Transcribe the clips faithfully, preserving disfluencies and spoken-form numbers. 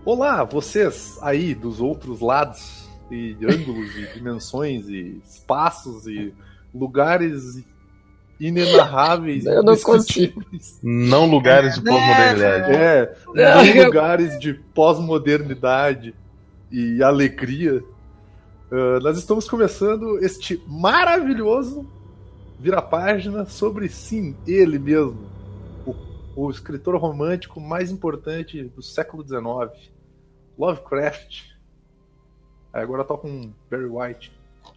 Olá, vocês aí dos outros lados, e ângulos, e dimensões, e espaços, e lugares inenarráveis. Eu não consigo. Não lugares de pós-modernidade. É, não lugares de pós-modernidade e alegria. Uh, nós estamos começando este maravilhoso vira-página sobre, sim, ele mesmo, o, o escritor romântico mais importante do século dezenove, Lovecraft. Aí agora toca um Barry White.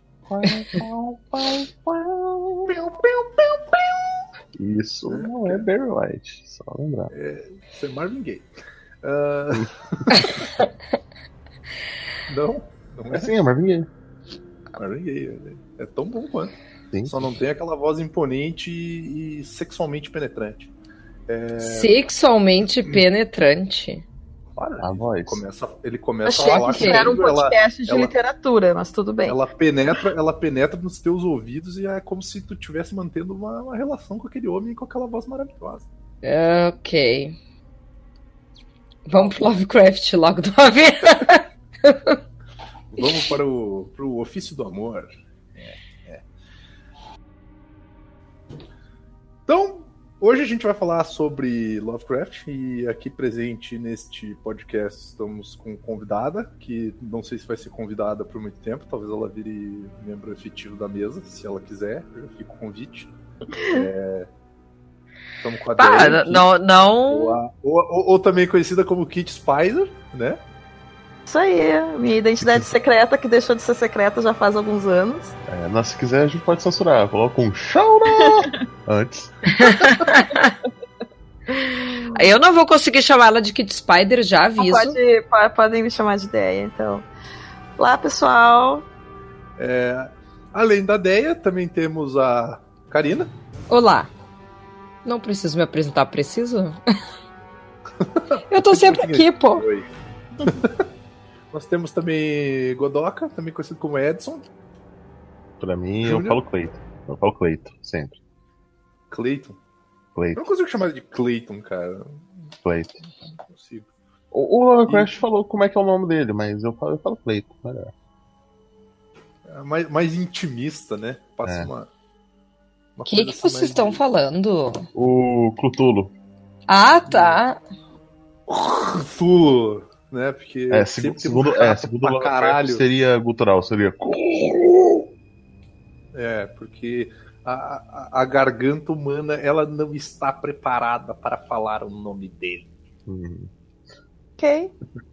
Isso não é Barry White, só lembrar. É, isso é Marvin Gaye. Uh... não, não é. Sim, é Marvin Gaye. Marvin Gaye é tão bom quanto. Sim. Só não tem aquela voz imponente e sexualmente penetrante. É... Sexualmente penetrante. Olha, a voz. Ele começa, ele começa Achei a falar que era um podcast ela, de ela, literatura, mas tudo bem. Ela penetra, ela penetra nos teus ouvidos e é como se tu estivesse mantendo uma, uma relação com aquele homem com aquela voz maravilhosa. Ok. Vamos pro Lovecraft logo de uma vez. Vamos para o pro ofício do amor. É, é. Então, hoje a gente vai falar sobre Lovecraft e aqui presente neste podcast estamos com convidada, que não sei se vai ser convidada por muito tempo, talvez ela vire membro efetivo da mesa, se ela quiser, já fica o convite. É... Estamos com a Pá, Adele, não, não... Ou, a, ou, ou, ou também conhecida como Kit Spicer, né? Isso aí, minha identidade secreta, que deixou de ser secreta já faz alguns anos. É, mas se quiser a gente pode censurar, coloca um Shaura antes. Eu não vou conseguir chamar ela de Kid Spider, já aviso. Pode, pode, podem me chamar de Deia, então. Olá, pessoal. É, além da Deia, também temos a Karina. Olá. Não preciso me apresentar, preciso? Eu tô sempre aqui, pô. Oi. Nós temos também Godoka, também conhecido como Edson. Pra mim, Júnior? eu falo Cleiton. Eu falo Cleiton, sempre. Cleiton. Eu Cleiton. não consigo chamar ele de Cleiton, cara. Cleiton. Não consigo. O, o Lovecraft e... falou como é que é o nome dele, mas eu falo, eu falo Cleiton. Melhor. É mais, mais intimista, né? Passa É. uma. O que, que vocês estão de... falando? O Cthulhu. Ah, tá. Cthulhu, né? Porque é, seg segundo, é, segundo o Lovecraft seria gutural, seria. É, porque a, a, a garganta humana ela não está preparada para falar o nome dele. Hum. Ok.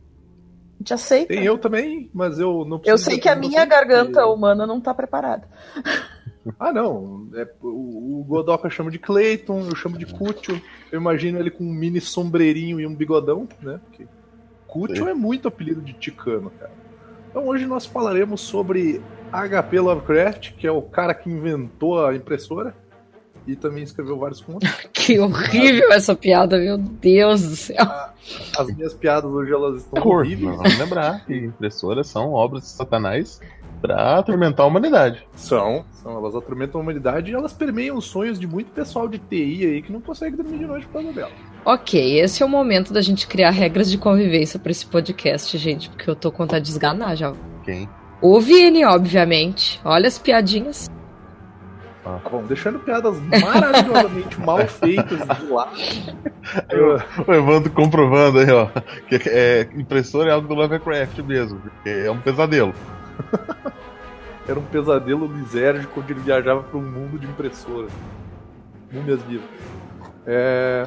Já sei. Tem eu também, mas eu não preciso. Eu sei que a minha garganta porque... humana não está preparada. Ah, não. É, o, o Godoka chama de Cleiton, eu chamo de Cútio. Eu imagino ele com um mini sombreirinho e um bigodão, né? Porque Cútio é muito apelido de ticano, cara. Então hoje nós falaremos sobre H P Lovecraft, que é o cara que inventou a impressora e também escreveu vários contos. Que horrível essa piada, meu Deus do céu. As minhas piadas hoje elas estão Cor, horríveis. Vamos lembrar que impressoras são obras de Satanás pra atormentar a humanidade. São, são, elas atormentam a humanidade e elas permeiam os sonhos de muito pessoal de T I aí que não consegue dormir de noite por causa dela. Ok, esse é o momento da gente criar regras de convivência pra esse podcast, gente, porque eu tô com vontade de esganar já. Quem? O Vini, obviamente. Olha as piadinhas. Ah, bom, deixando piadas maravilhosamente mal feitas de lado. Eu... O Evandro comprovando aí, ó, que é, impressora é algo do Lovecraft mesmo, porque é um pesadelo. Era um pesadelo lisérgico onde ele viajava para um mundo de impressoras. Múmias vivas. É...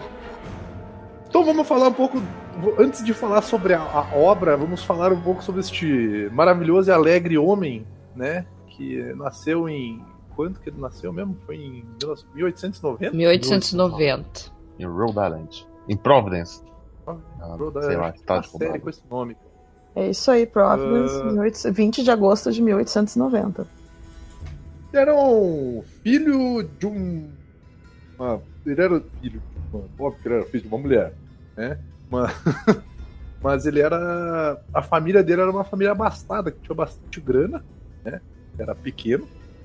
Então vamos falar um pouco, antes de falar sobre a, a obra, vamos falar um pouco sobre este maravilhoso e alegre homem, né, que nasceu em... Quando que ele nasceu mesmo? Foi em mil oitocentos e noventa? mil oitocentos e noventa. Em Rhode Island. Em Providence. Ah, ah, Rhode sei lá, estado de série com esse nome. É isso aí, Providence, uh... vinte de agosto de mil oitocentos e noventa. Ele era um filho de um... Uma... Ele era filho... Uma... Óbvio que ele era filho de uma mulher, né? Uma... Mas ele era... A família dele era uma família abastada, que tinha bastante grana, né? Era pequeno.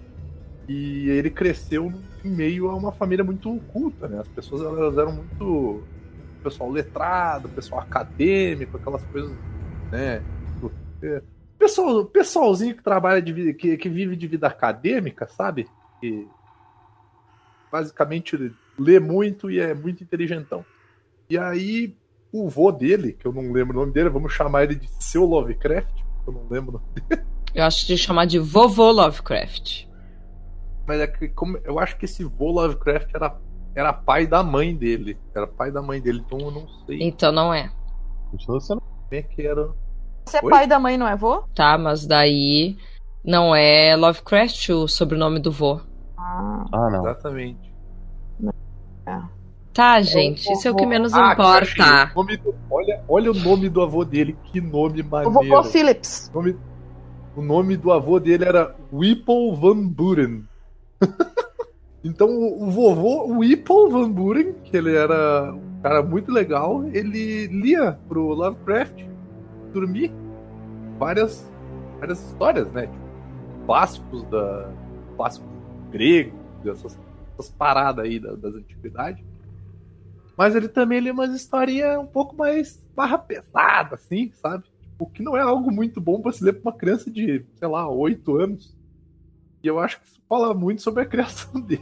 E ele cresceu em meio a uma família muito culta, né? As pessoas elas eram muito... Pessoal letrado, pessoal acadêmico, aquelas coisas né? É, pessoal, pessoalzinho que trabalha de vida, que, que vive de vida acadêmica, sabe? Que basicamente lê muito e é muito inteligentão. E aí, o vô dele, que eu não lembro o nome dele, vamos chamar ele de Seu Lovecraft, eu não lembro o nome dele. Eu acho de chamar de Vovô Lovecraft. Mas é que como, eu acho que esse vô Lovecraft era, era pai da mãe dele. Era pai da mãe dele, então eu não sei. Então não é. Continua sendo. Como é que era. Você é Oi? pai da mãe, não é vô? Tá, mas daí não é Lovecraft o sobrenome do vô. Ah, Ah, não. Exatamente. Tá, gente, isso é o que menos Ah, importa. que achei. O nome do- olha, olha o nome do avô dele, que nome o maneiro. vovô Phillips. O nome, o nome do avô dele era Whipple Van Buren. Então o, o vovô Whipple Van Buren, que ele era um cara muito legal, ele lia pro Lovecraft dormir várias, várias histórias, né? Tipo, clássicos da clássicos grego, dessas, essas paradas aí das, das antiguidades. Mas ele também lia umas historinhas um pouco mais barra pesada, assim, sabe? O que não é algo muito bom pra se ler pra uma criança de, sei lá, oito anos. E eu acho que isso fala muito sobre a criação dele.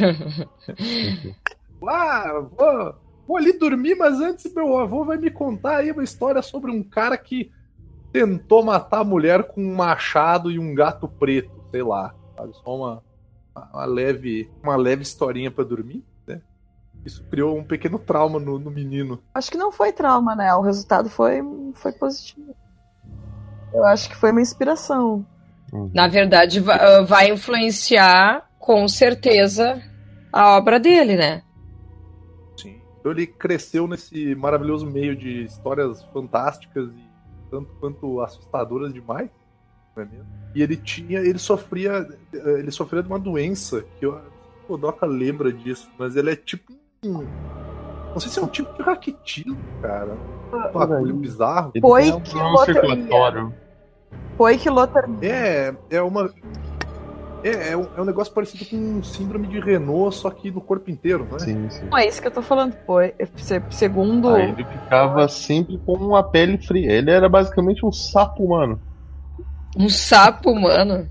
Ah, vou, vou ali dormir, mas antes meu avô vai me contar aí uma história sobre um cara que tentou matar a mulher com um machado e um gato preto, sei lá. Sabe? Só uma, uma, leve, uma leve historinha pra dormir, né? Isso criou um pequeno trauma no, no menino. Acho que não foi trauma, né? O resultado foi, foi positivo. Eu acho que foi uma inspiração. Na verdade, va- vai influenciar com certeza a obra dele, né? Sim. Então ele cresceu nesse maravilhoso meio de histórias fantásticas e tanto quanto assustadoras demais, não é mesmo? E ele tinha, ele sofria, ele sofria de uma doença que eu, o Doca lembra disso, mas ele é tipo um, não sei se é um tipo de raquitismo, cara, um bagulho bizarro. Ele Foi tem um que problema loteria. circulatório. Poiquilotermia. É, é uma é, é, um, é um negócio parecido com um síndrome de Renault, só que no corpo inteiro, não é? Sim, sim. Não é isso que eu tô falando. Poi, se- segundo. Aí ele ficava sempre com uma pele fria. Ele era basicamente um sapo humano. Um sapo humano.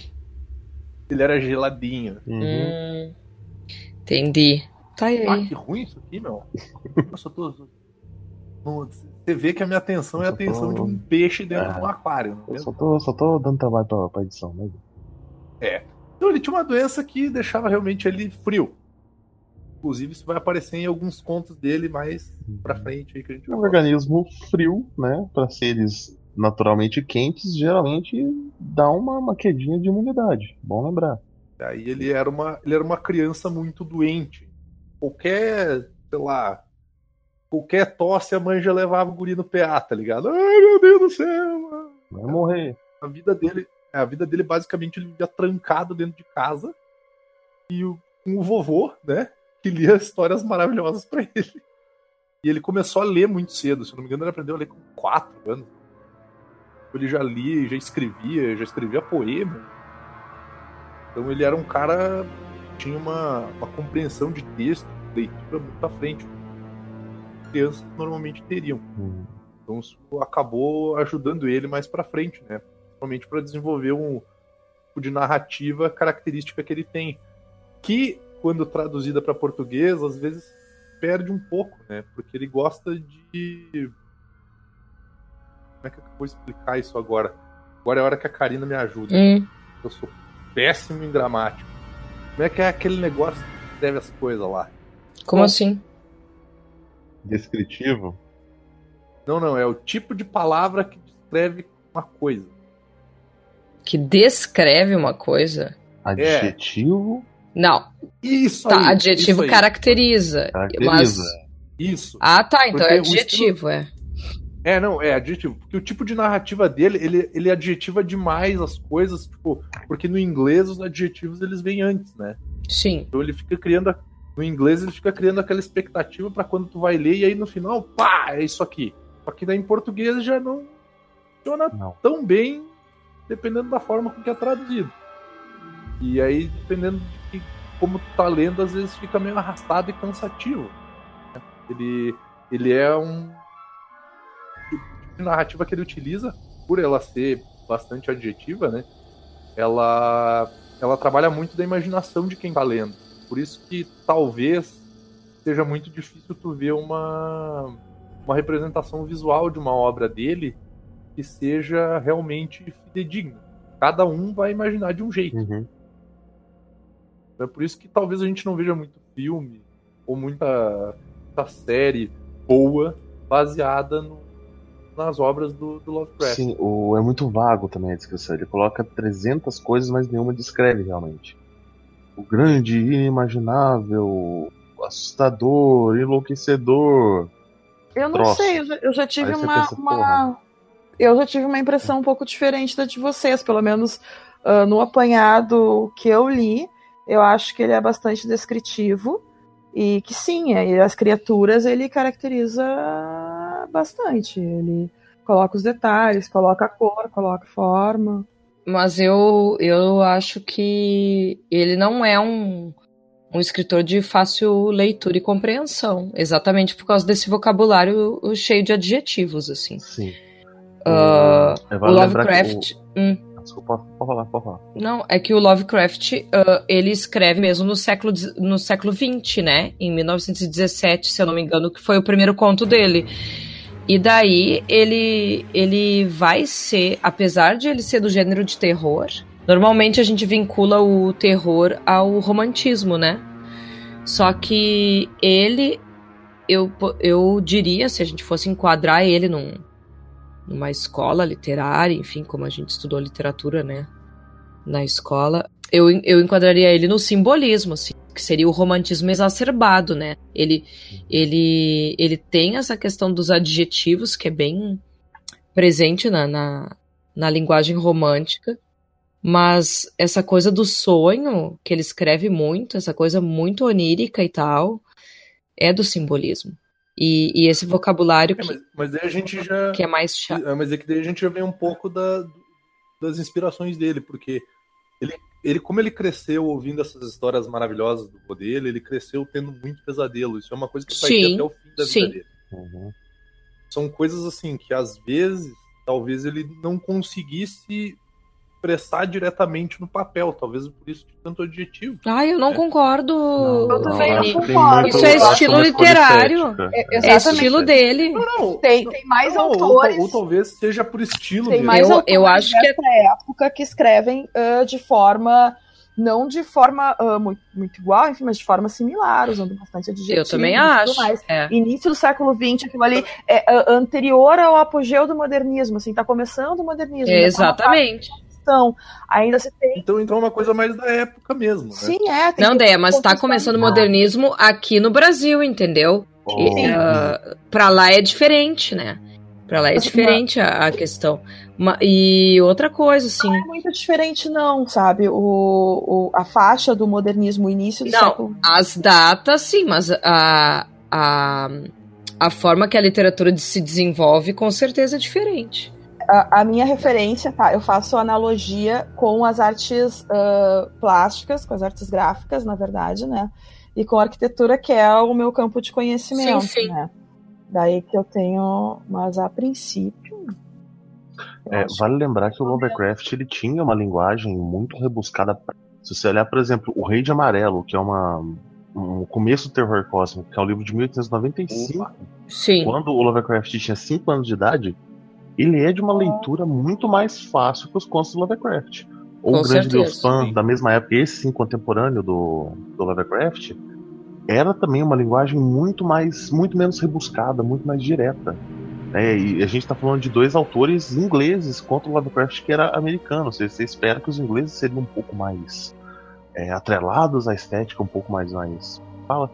Ele era geladinho. Uhum. Hum, entendi. Tá aí. Ah, que ruim isso aqui, meu. Nossa, eu tô. Não, você vê que a minha atenção é a Eu só tô- atenção de um peixe dentro É. de um aquário. Não é Eu mesmo? só tô, só tô dando trabalho pra, pra edição, né? É. Então ele tinha uma doença que deixava realmente ele frio. Inclusive, isso vai aparecer em alguns contos dele mais pra frente aí que a gente vai Um falar. organismo frio, né? Pra seres naturalmente quentes, geralmente dá uma, uma quedinha de imunidade. Bom lembrar. Aí ele era uma, ele era uma criança muito doente. Qualquer, sei lá, qualquer tosse a mãe já levava o guri no P A, tá ligado? Ai, meu Deus do céu, mano. Vai morrer. A vida dele, a vida dele basicamente ele vivia trancado dentro de casa e o, com o vovô, né, que lia histórias maravilhosas pra ele. E ele começou a ler muito cedo, se eu não me engano ele aprendeu a ler com quatro anos. Ele já lia, já escrevia, já escrevia poema. Então ele era um cara que tinha uma, uma compreensão de texto, leitura muito à frente. Crianças normalmente teriam. Hum. Então isso acabou ajudando ele mais pra frente, né? Principalmente para desenvolver um tipo de narrativa característica que ele tem, que quando traduzida para português às vezes perde um pouco, né? Porque ele gosta de, como é que eu vou explicar isso agora? Agora é a hora que a Karina me ajuda. Hum. Eu sou péssimo em gramática. Como é que é aquele negócio que escreve as coisas lá? Como Bom, assim? Descritivo. Não, não, é o tipo de palavra que descreve uma coisa. Que descreve uma coisa? Adjetivo. Não. Isso Tá, aí, adjetivo isso aí, caracteriza. Caracteriza. Mas... Isso. Ah, tá, então Porque é o adjetivo, é. É, não, é adjetivo. Porque o tipo de narrativa dele, ele, ele adjetiva demais as coisas, tipo, porque no inglês os adjetivos eles vêm antes, né? Sim. Então ele fica criando, a- no inglês ele fica criando aquela expectativa pra quando tu vai ler e aí no final, pá, é isso aqui. Só que daí em português já não funciona Não. tão bem, dependendo da forma com que é traduzido. E aí, dependendo de que- como tu tá lendo, às vezes fica meio arrastado e cansativo. Ele, ele é um tipo de narrativa que ele utiliza, por ela ser bastante adjetiva, né? Ela, ela trabalha muito da imaginação de quem tá lendo. Por isso que talvez seja muito difícil tu ver uma, uma representação visual de uma obra dele que seja realmente fidedigna. Cada um vai imaginar de um jeito. Uhum. É por isso que talvez a gente não veja muito filme ou muita, muita série boa baseada no, nas obras do, do Lovecraft. Sim, o, é muito vago também a descrição. Ele coloca trezentas coisas, mas nenhuma descreve realmente. O grande, inimaginável, assustador, enlouquecedor. Eu não troço. sei, eu já, eu já tive Aí você uma, pensa, uma... Eu já tive uma impressão um pouco diferente da de vocês, pelo menos uh, no apanhado que eu li, eu acho que ele é bastante descritivo e que sim, é, as criaturas ele caracteriza bastante. Ele coloca os detalhes, coloca a cor, coloca a forma. Mas eu, eu acho que ele não é um, um escritor de fácil leitura e compreensão, exatamente por causa desse vocabulário cheio de adjetivos, assim. Sim. Uh, É, o vale lembrar que Lovecraft... o- Hum. Desculpa, pode falar, pode falar. Não, é que o Lovecraft, uh, ele escreve mesmo no século, no século vinte, né? Em mil novecentos e dezessete, se eu não me engano, que foi o primeiro conto dele. E daí ele, ele vai ser, apesar de ele ser do gênero de terror, normalmente a gente vincula o terror ao romantismo, né? Só que ele, eu, eu diria, se a gente fosse enquadrar ele num, numa escola literária, enfim, como a gente estudou literatura, né? Na escola, eu, eu enquadraria ele no simbolismo, assim, que seria o romantismo exacerbado, né? Ele, ele, ele tem essa questão dos adjetivos, que é bem presente na, na, na linguagem romântica, mas essa coisa do sonho, que ele escreve muito, essa coisa muito onírica e tal, é do simbolismo. E, e esse vocabulário que É, mas, mas daí a gente já. que é mais chato. É, mas é que daí a gente já vê um pouco da, das inspirações dele, porque ele, ele, como ele cresceu ouvindo essas histórias maravilhosas do vô dele, ele cresceu tendo muito pesadelo. Isso é uma coisa que vai ter Sim, até o fim da sim. vida dele. Uhum. São coisas assim que às vezes, talvez ele não conseguisse expressar diretamente no papel, talvez por isso de tanto adjetivo. Ai, eu não É. concordo. Eu também não acho que tem concordo. muito- Isso é acho estilo uma escolha literário. estética. É, É exatamente. estilo dele. Não, não. Tem, tem mais não, autores. Ou, ou talvez seja por estilo Tem mesmo. mais Eu- autores eu acho que é- dessa época que escrevem uh, de forma, não de forma uh, muito, muito igual, enfim, mas de forma similar, usando bastante adjetivos. Eu também e tudo acho. mais. É. Início do século vinte, aquilo ali é uh, anterior ao apogeu do modernismo, assim, tá começando o modernismo. É, ainda tá uma exatamente. questão, ainda se tem. Então, então é uma coisa mais da época mesmo, né? Sim, é. Tem Não, que- Deia, mas tá contextualizar. começando o modernismo aqui no Brasil, entendeu? E, Oh, uh, pra lá é diferente, né? Pra lá é Mas- diferente a, a questão. Uma- e outra coisa, assim. Não é muito diferente, não, sabe? O, o, a faixa do modernismo, o início do Não, século. as datas, sim, mas a, a, a forma que a literatura se desenvolve com certeza é diferente. A, a minha referência, tá? Eu faço analogia com as artes ah, plásticas, com as artes gráficas, na verdade, né? E com a arquitetura, que é o meu campo de conhecimento, Sim, sim. né? Daí que eu tenho, mas a princípio. eu É, acho vale lembrar que o Lovecraft ele tinha uma linguagem muito rebuscada. Se você olhar, por exemplo, O Rei de Amarelo, que é uma, um começo do terror cósmico, que é um livro de mil oitocentos e noventa e cinco, Sim. quando o Lovecraft tinha cinco anos de idade, ele é de uma leitura muito mais fácil que os contos do Lovecraft. Ou Com O Grande certeza. Deus Pan, da mesma época, esse sim, contemporâneo do, do Lovecraft, era também uma linguagem muito mais, muito menos rebuscada, muito mais direta. É, e a gente tá falando de dois autores ingleses contra o Lovecraft, que era americano. Você, você espera que os ingleses seriam um pouco mais é, atrelados à estética, um pouco mais mais. Fala.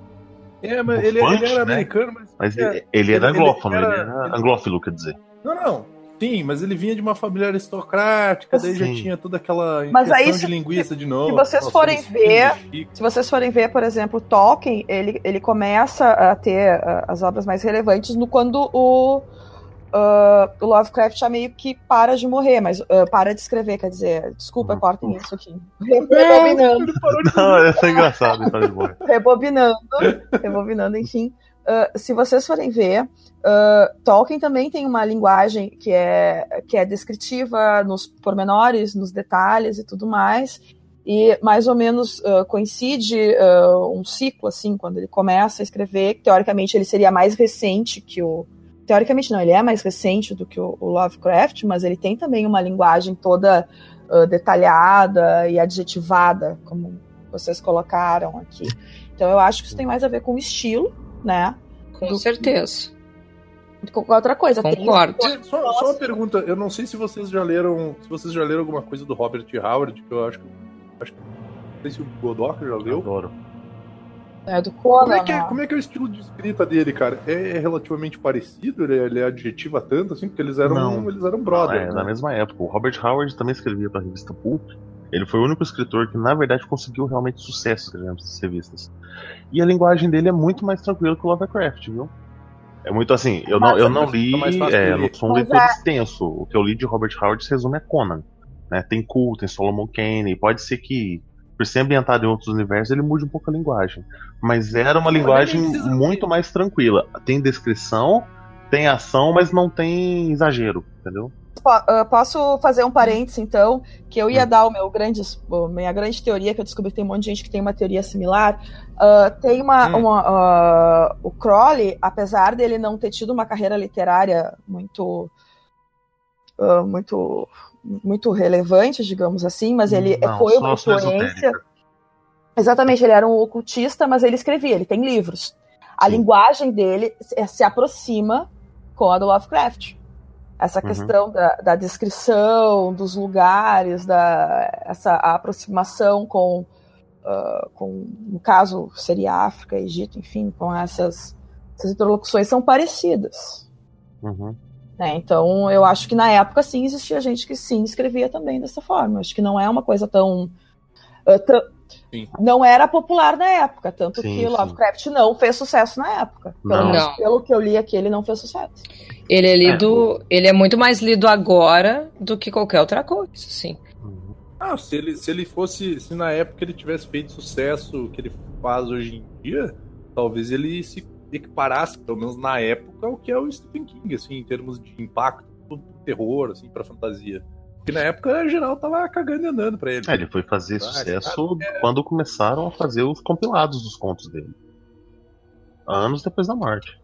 É, mas ele, Bufante, ele era né? americano, mas. Mas é, ele, ele era ele- anglófono, ele ele era- era, ele- anglófilo, quer dizer. Não, não. Sim, mas ele vinha de uma família aristocrática, daí já Sim. tinha toda aquela Mas aí, injeção se- de linguiça de novo. se vocês nós forem somos filhos ver- de Chico. Se vocês forem ver, por exemplo, Tolkien, ele, ele começa a ter uh, as obras mais relevantes no, quando o, uh, o Lovecraft já meio que para de morrer, mas uh, para de escrever, quer dizer, desculpa, Uhum. cortem isso aqui. Rebobinando, Não, é engraçado, ele fala de boa. rebobinando, rebobinando, enfim. uh, se vocês forem ver, uh, Tolkien também tem uma linguagem que é, que é descritiva nos pormenores, nos detalhes e tudo mais, e mais ou menos uh, coincide uh, um ciclo, assim, quando ele começa a escrever, que teoricamente ele seria mais recente que o... Teoricamente não, ele é mais recente do que o, o Lovecraft, mas ele tem também uma linguagem toda uh, detalhada e adjetivada, como vocês colocaram aqui. Então eu acho que isso tem mais a ver com o estilo, né? Com certeza. Que com outra coisa. Concordo. Tem... Só, só uma pergunta, eu não sei se vocês já leram, se vocês já leram alguma coisa do Robert Howard, que eu acho que, acho que não sei se o Godoka já leu. Adoro. É do Conan, como, é que é, né? como é que é o estilo de escrita dele, cara? É relativamente parecido? Ele, ele adjetiva tanto, assim? Porque eles eram, Não. eles eram brothers. É, né? na mesma época. O Robert Howard também escrevia para a revista Pulp. Ele foi o único escritor que, na verdade, conseguiu realmente sucesso escrevendo essas revistas. E a linguagem dele é muito mais tranquila que o Lovecraft, viu? É muito assim, eu não, eu não li, é, eu não sou um leitor extenso. O que eu li de Robert Howard se resume a Conan. Né? Tem Cole, tem Solomon Kane, pode ser que, por ser ambientado em outros universos, ele mude um pouco a linguagem. Mas era uma linguagem muito mais tranquila. Tem descrição, tem ação, mas não tem exagero, entendeu? Posso fazer um parênteses, então, que eu ia hum. dar o meu grande, minha grande teoria, que eu descobri que tem um monte de gente que tem uma teoria similar. Uh, tem uma... Hum. uma uh, o Crowley, apesar dele não ter tido uma carreira literária muito... Uh, muito... muito relevante, digamos assim, mas ele não, foi uma influência... Exatamente, ele era um ocultista, mas ele escrevia, ele tem livros. A Sim. linguagem dele se aproxima com a do Lovecraft. Essa uhum. questão da, da descrição dos lugares, da, essa aproximação com, uh, com, no caso, seria África, Egito, enfim, com essas, essas interlocuções são parecidas. Uhum. Né? Então, eu acho que na época, sim, existia gente que sim escrevia também dessa forma. Acho que não é uma coisa tão... Uh, tr- não era popular na época, tanto sim, que Lovecraft sim. não fez sucesso na época. Pelo não. menos pelo que eu li aqui, ele não fez sucesso. Ele é lido, é. ele é muito mais lido agora do que qualquer outra coisa, sim. Ah, se ele, se ele fosse, se na época ele tivesse feito sucesso que ele faz hoje em dia, talvez ele se equiparasse, pelo menos na época, ao que é o Stephen King, assim, em termos de impacto pro terror, assim, pra fantasia. Porque na época, geral tava cagando e andando pra ele. É, ele foi fazer ah, sucesso cara, é... quando começaram a fazer os compilados dos contos dele. Anos depois da morte.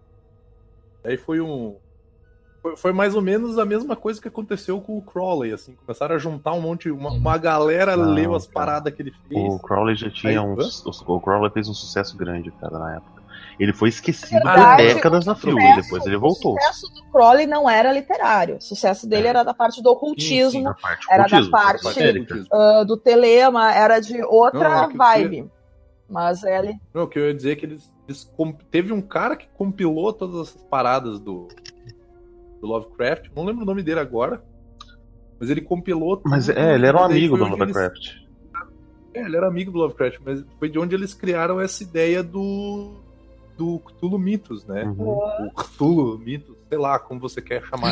Aí foi um... Foi, foi mais ou menos a mesma coisa que aconteceu com o Crowley, assim. Começaram a juntar um monte... Uma, uma galera Não, leu as cara. paradas que ele fez. O Crowley já tinha Aí, um... O Crowley fez um sucesso grande, cara, na época. Ele foi esquecido verdade, por décadas na filme, e depois ele voltou. O sucesso do Crowley não era literário. O sucesso dele é. era da parte do ocultismo, sim, sim, da parte era ocultismo, da parte, parte uh, do telema, era de outra não, vibe. Que... Mas ele... Não, o que eu ia dizer é que eles, eles... Teve um cara que compilou todas essas paradas do, do Lovecraft, não lembro o nome dele agora, mas ele compilou... Mas é, ele era um amigo do Lovecraft. Eles... É, ele era amigo do Lovecraft, mas foi de onde eles criaram essa ideia do... do Cthulhu Mythos, né? Uhum. O Cthulhu Mythos, sei lá como você quer chamar,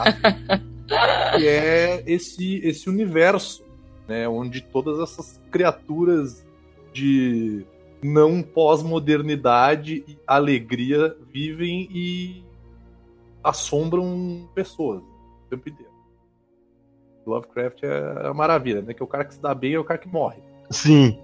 que é esse, esse universo, né? Onde todas essas criaturas de não pós-modernidade e alegria vivem e assombram pessoas o tempo inteiro. Lovecraft é uma maravilha, né? Que o cara que se dá bem é o cara que morre. Sim.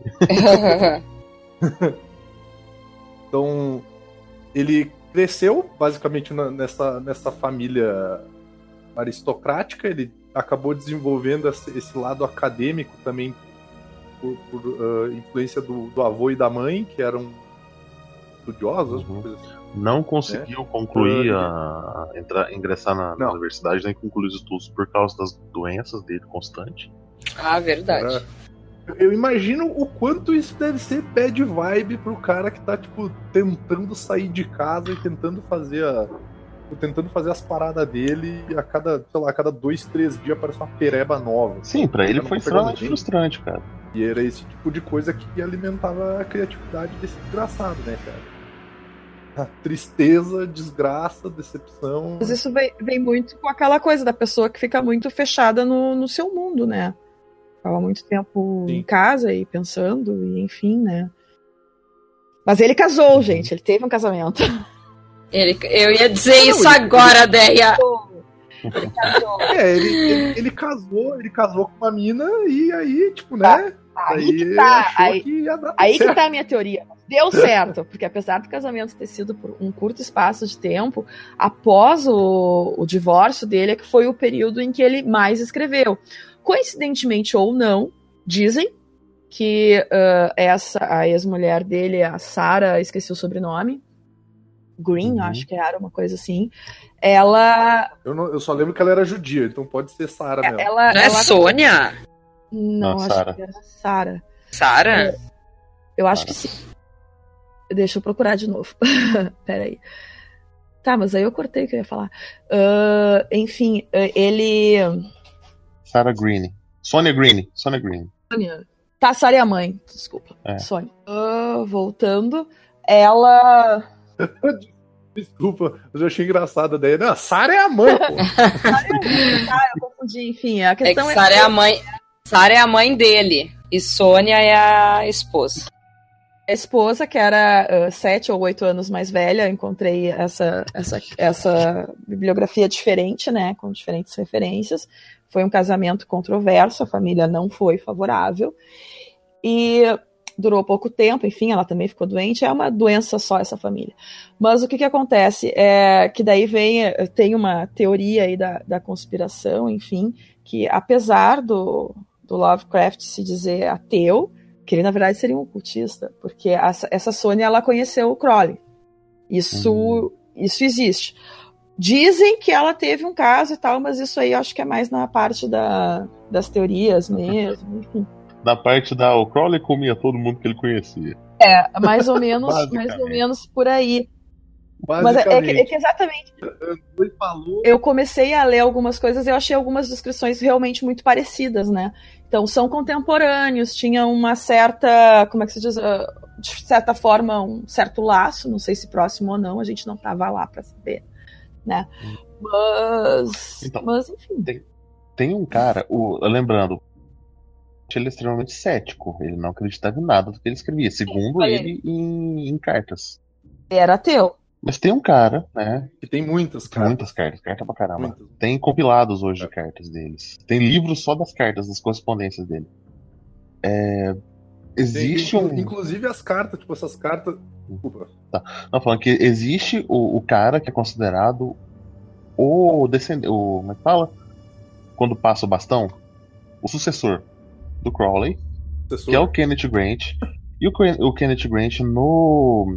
Então, ele cresceu basicamente na, nessa, nessa família aristocrática, ele acabou desenvolvendo esse, esse lado acadêmico também por, por uh, influência do, do avô e da mãe, que eram estudiosos. Uhum. Coisa assim, não conseguiu né? concluir, a, a entrar, ingressar na, na universidade, nem concluir os estudos por causa das doenças dele constante. Ah, verdade. Era, eu imagino o quanto isso deve ser bad vibe pro cara que tá, tipo, tentando sair de casa e tentando fazer a, tentando fazer as paradas dele e a cada, sei lá, a cada dois, três dias aparece uma pereba nova. Sim, pra ele foi extremamente frustrante, cara. E era esse tipo de coisa que alimentava a criatividade desse desgraçado, né, cara? A tristeza, desgraça, decepção... Mas isso vem, vem muito com aquela coisa da pessoa que fica muito fechada no, no seu mundo, né? Ficava muito tempo Sim. em casa e pensando, e enfim, né? Mas ele casou, gente. Ele teve um casamento. Ele, eu ia dizer não, isso ele, agora, ele... Deia. Ele casou. É, ele, ele, ele casou, ele casou com uma mina e aí, tipo, né? Tá, aí, aí que tá, aí, que, aí que tá a minha teoria. Deu certo, porque apesar do casamento ter sido por um curto espaço de tempo, após o, o divórcio dele é que foi o período em que ele mais escreveu. Coincidentemente ou não, dizem que uh, essa, a ex-mulher dele, a Sarah, esqueci o sobrenome, Green, uhum. acho que era uma coisa assim, ela... Eu, não, eu só lembro que ela era judia, então pode ser Sarah mesmo. Ela, não é ela... Sônia? Não, não acho Sarah. que era Sarah. Sarah? Eu, eu acho Sarah. que sim. Deixa eu procurar de novo. Peraí. Tá, mas aí eu cortei o que eu ia falar. Uh, enfim, uh, ele... Sarah Green. Sônia Green. Sônia Green. Tá, Sarah é a mãe. Desculpa. É. Sônia. Uh, voltando. Ela... Desculpa, eu já achei engraçada a ideia. Não, Sarah é a mãe, pô. Sarah é a mãe. Ah, eu confundi. Enfim, a questão é que Sarah é... é a mãe... Sarah é a mãe dele. E Sônia é a esposa. A esposa, que era uh, sete ou oito anos mais velha, encontrei essa, essa, essa bibliografia diferente, né, com diferentes referências. Foi um casamento controverso, a família não foi favorável. E durou pouco tempo, enfim, ela também ficou doente. É uma doença só essa família. Mas o que, que acontece é que daí vem, tem uma teoria aí da, da conspiração, enfim, que apesar do, do Lovecraft se dizer ateu, que ele, na verdade, seria um ocultista, porque essa, essa Sônia, ela conheceu o Crowley. Isso, uhum. isso existe. Dizem que ela teve um caso e tal, mas isso aí eu acho que é mais na parte da, das teorias mesmo, enfim. Na parte da... O Crowley comia todo mundo que ele conhecia. É, mais ou menos, mais ou menos por aí. Mas é, é, que, é que exatamente. Eu comecei a ler algumas coisas e eu achei algumas descrições realmente muito parecidas, né? Então, são contemporâneos, tinha uma certa, como é que se diz, de certa forma, um certo laço, não sei se próximo ou não, a gente não estava lá para saber, né? Mas, então, mas enfim. Tem, tem um cara, o, lembrando, ele é extremamente cético, ele não acreditava em nada do que ele escrevia, segundo Sim, ele, em, em cartas. Ele era ateu. Mas tem um cara, né? Que tem muitas cartas. Muitas cartas, carta pra caramba. Muitas. Tem compilados hoje de cartas deles. Tem livros só das cartas, das correspondências dele. É, existe tem, um. Inclusive as cartas, tipo, essas cartas. Desculpa. Tá. Não, falando que existe o, o cara que é considerado o descendente. O, como é que fala? Quando passa o bastão? O sucessor do Crowley, sucessor. Que é o Kenneth Grant. E o, o Kenneth Grant no.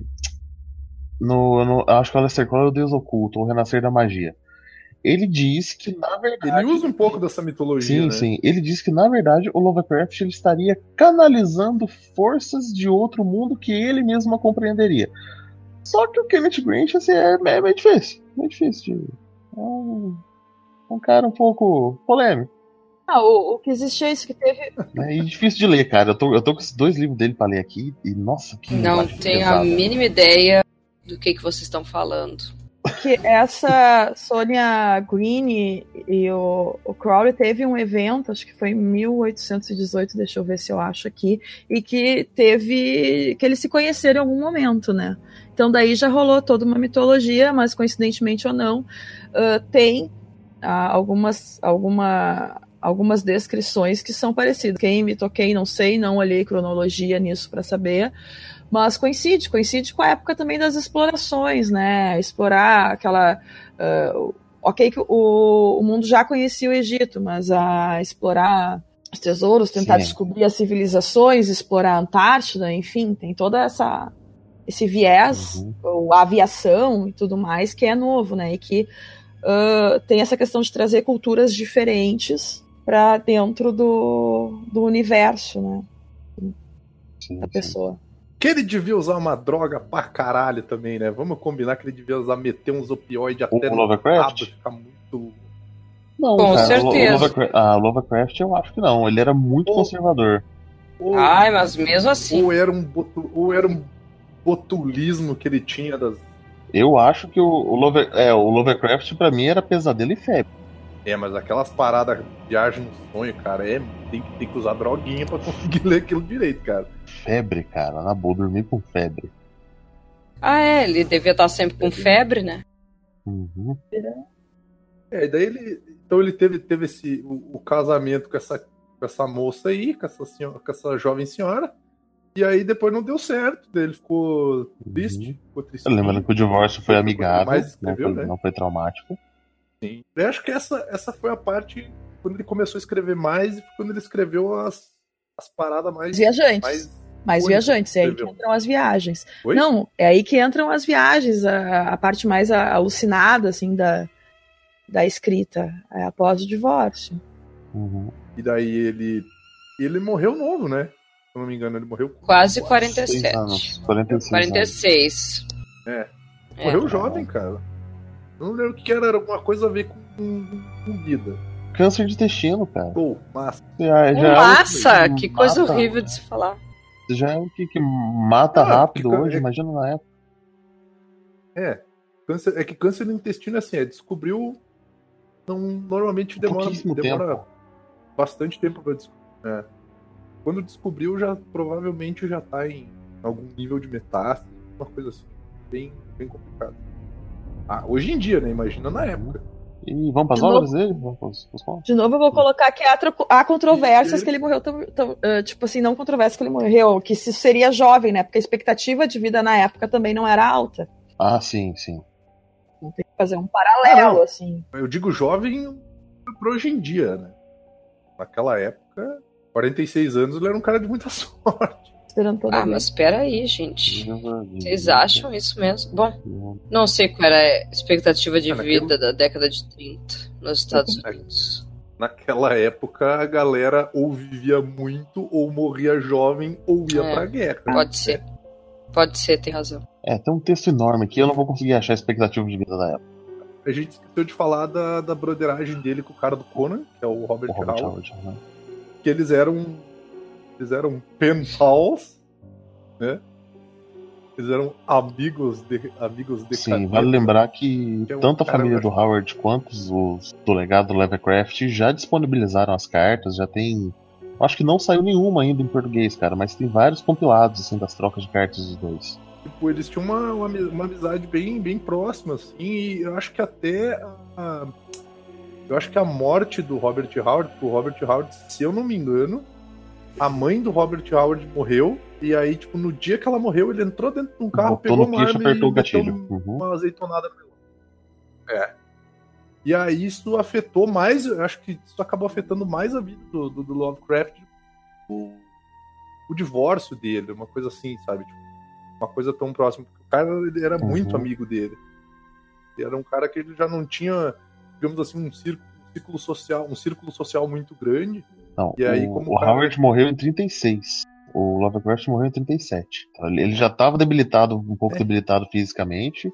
No, no, acho que é o Aleister Crowley é o Deus Oculto, o Renascer da Magia. Ele diz que, na verdade... Ele usa um pouco dessa mitologia, Sim, né? sim. Ele diz que, na verdade, o Lovecraft ele estaria canalizando forças de outro mundo que ele mesmo compreenderia. Só que o Kenneth Grant, assim, é, é meio difícil. Meio difícil. De, é um, um cara um pouco polêmico. Ah, o, o que existe é isso que teve... É e difícil de ler, cara. Eu tô, eu tô com esses dois livros dele pra ler aqui e, nossa, que... Não tenho a mínima ideia do que, que vocês estão falando. Que essa Sônia Green e, e o, o Crowley teve um evento, acho que foi em mil oitocentos e dezoito, deixa eu ver se eu acho aqui, e que teve, que eles se conheceram em algum momento, né? Então daí já rolou toda uma mitologia, mas coincidentemente ou não, uh, tem uh, algumas, alguma, algumas descrições que são parecidas. Quem me toquei, não sei, não olhei cronologia nisso para saber, mas coincide, coincide com a época também das explorações, né? Explorar aquela... Uh, ok que o, o mundo já conhecia o Egito, mas a explorar os tesouros, tentar Sim. descobrir as civilizações, explorar a Antártida, enfim, tem toda essa esse viés, uhum. ou a aviação e tudo mais, que é novo, né? E que uh, tem essa questão de trazer culturas diferentes para dentro do, do universo, né? Sim, da pessoa. Sim. Que ele devia usar uma droga pra caralho também, né? Vamos combinar que ele devia usar, meter uns opioides até o no Lovecraft? Ficar muito... Não, com cara, certeza. O Lovecraft, a Lovecraft eu acho que não. Ele era muito ou, conservador. Ou, Ai, mas mesmo assim. Ou era um, botu, ou era um botulismo que ele tinha das... Eu acho que o, o, Love, é, o Lovecraft pra mim era pesadelo e febre. É, mas aquelas paradas de viagem no sonho, cara, é, tem, tem que usar droguinha pra conseguir ler aquilo direito, cara. Febre, cara, na boa, dormir com febre. Ah, é, ele devia estar sempre com febre, né? Uhum. É, e daí ele. Então ele teve, teve esse, o, o casamento com essa, com essa moça aí, com essa, senhora, com essa jovem senhora. E aí depois não deu certo. Daí ele ficou triste. Uhum. Ficou triste. Lembrando que o divórcio foi amigável, mais não, escreveu, foi, né? não foi traumático. Sim. Eu acho que essa, essa foi a parte quando ele começou a escrever mais e quando ele escreveu as, as paradas mais. Viajantes. Mais, mais viajantes. É aí que entram as viagens. Oi? Não, é aí que entram as viagens, a, a parte mais alucinada, assim, da, da escrita, é após o divórcio. Uhum. E daí ele. Ele morreu novo, né? Se eu não me engano, ele morreu com quase quarenta e sete. Anos, quarenta e seis. quarenta e seis. É. É. Morreu jovem, cara. Não lembro o que era, era alguma coisa a ver com, com, com vida. Câncer de intestino, cara. Pô, massa. Já, já Massa! é o Que coisa mata, horrível de se falar. Já é o que, que mata Ah, rápido que- hoje, é- imagina na época. É. Câncer, é que câncer no intestino, assim, é, descobriu. Não, normalmente demora, Pouquíssimo demora tempo. bastante tempo pra descobrir. É. Quando descobriu, já provavelmente já tá em algum nível de metástase, uma coisa assim. Bem, bem complicado. Ah, hoje em dia, né? Imagina na época. E vamos para as De obras dele? Vamos pros- pros pontos? De novo, eu vou colocar que há, tro- há controvérsias que ele morreu, tão, tão, uh, tipo assim, não controvérsias que ele morreu, que se seria jovem, né? Porque a expectativa de vida na época também não era alta. Ah, sim, sim. Então tem que fazer um paralelo, Ah, não. assim. Eu digo jovem pra hoje em dia, né? Naquela época, quarenta e seis anos, ele era um cara de muita sorte. Considerando toda Ah, a mas espera aí, gente. Vocês acham isso mesmo? Bom, Uhum. não sei qual era a expectativa de Ah, naquele- vida da década de trinta nos Estados Unidos. Naquela época, a galera ou vivia muito, ou morria jovem, ou ia É, pra guerra. Pode ser. Pode ser, tem razão. É, tem um texto enorme aqui, eu não vou conseguir achar a expectativa de vida da época. A gente esqueceu de falar da, da broderagem dele com o cara do Conan, que é o Robert, O Robert Howard, Howard, né? que eles eram eles eram pen pals, né? Eles eram amigos de amigos de Sim, caneta. vale lembrar que Que é um tanto a cara família do engraçado. Howard quanto os do legado do Lovecraft já disponibilizaram as cartas, já tem. Acho que não saiu nenhuma ainda em português, cara, mas tem vários compilados assim das trocas de cartas dos dois. Tipo, eles tinham uma, uma, ami- uma amizade bem, bem próxima, assim, e eu acho que até a, eu acho que a morte do Robert Howard, porque o Robert Howard, se eu não me engano, a mãe do Robert Howard morreu, e aí, tipo, no dia que ela morreu, ele entrou dentro de um carro, Botou pegou no uma queixo, arma apertou e o meteu gatilho. um- Uhum. uma azeitonada no melão. É. E aí isso afetou mais, eu acho que isso acabou afetando mais a vida do, do, do Lovecraft, o, o divórcio dele, uma coisa assim, sabe? Tipo, uma coisa tão próxima. Porque o cara ele era Uhum. muito amigo dele. Ele era um cara que ele já não tinha, digamos assim, um círculo, um círculo social, um círculo social muito grande. Não, E aí, o, como o o cara- Howard morreu em trinta e seis. O Lovecraft morreu em trinta e sete. Então, ele ele já estava debilitado, um pouco É. debilitado fisicamente.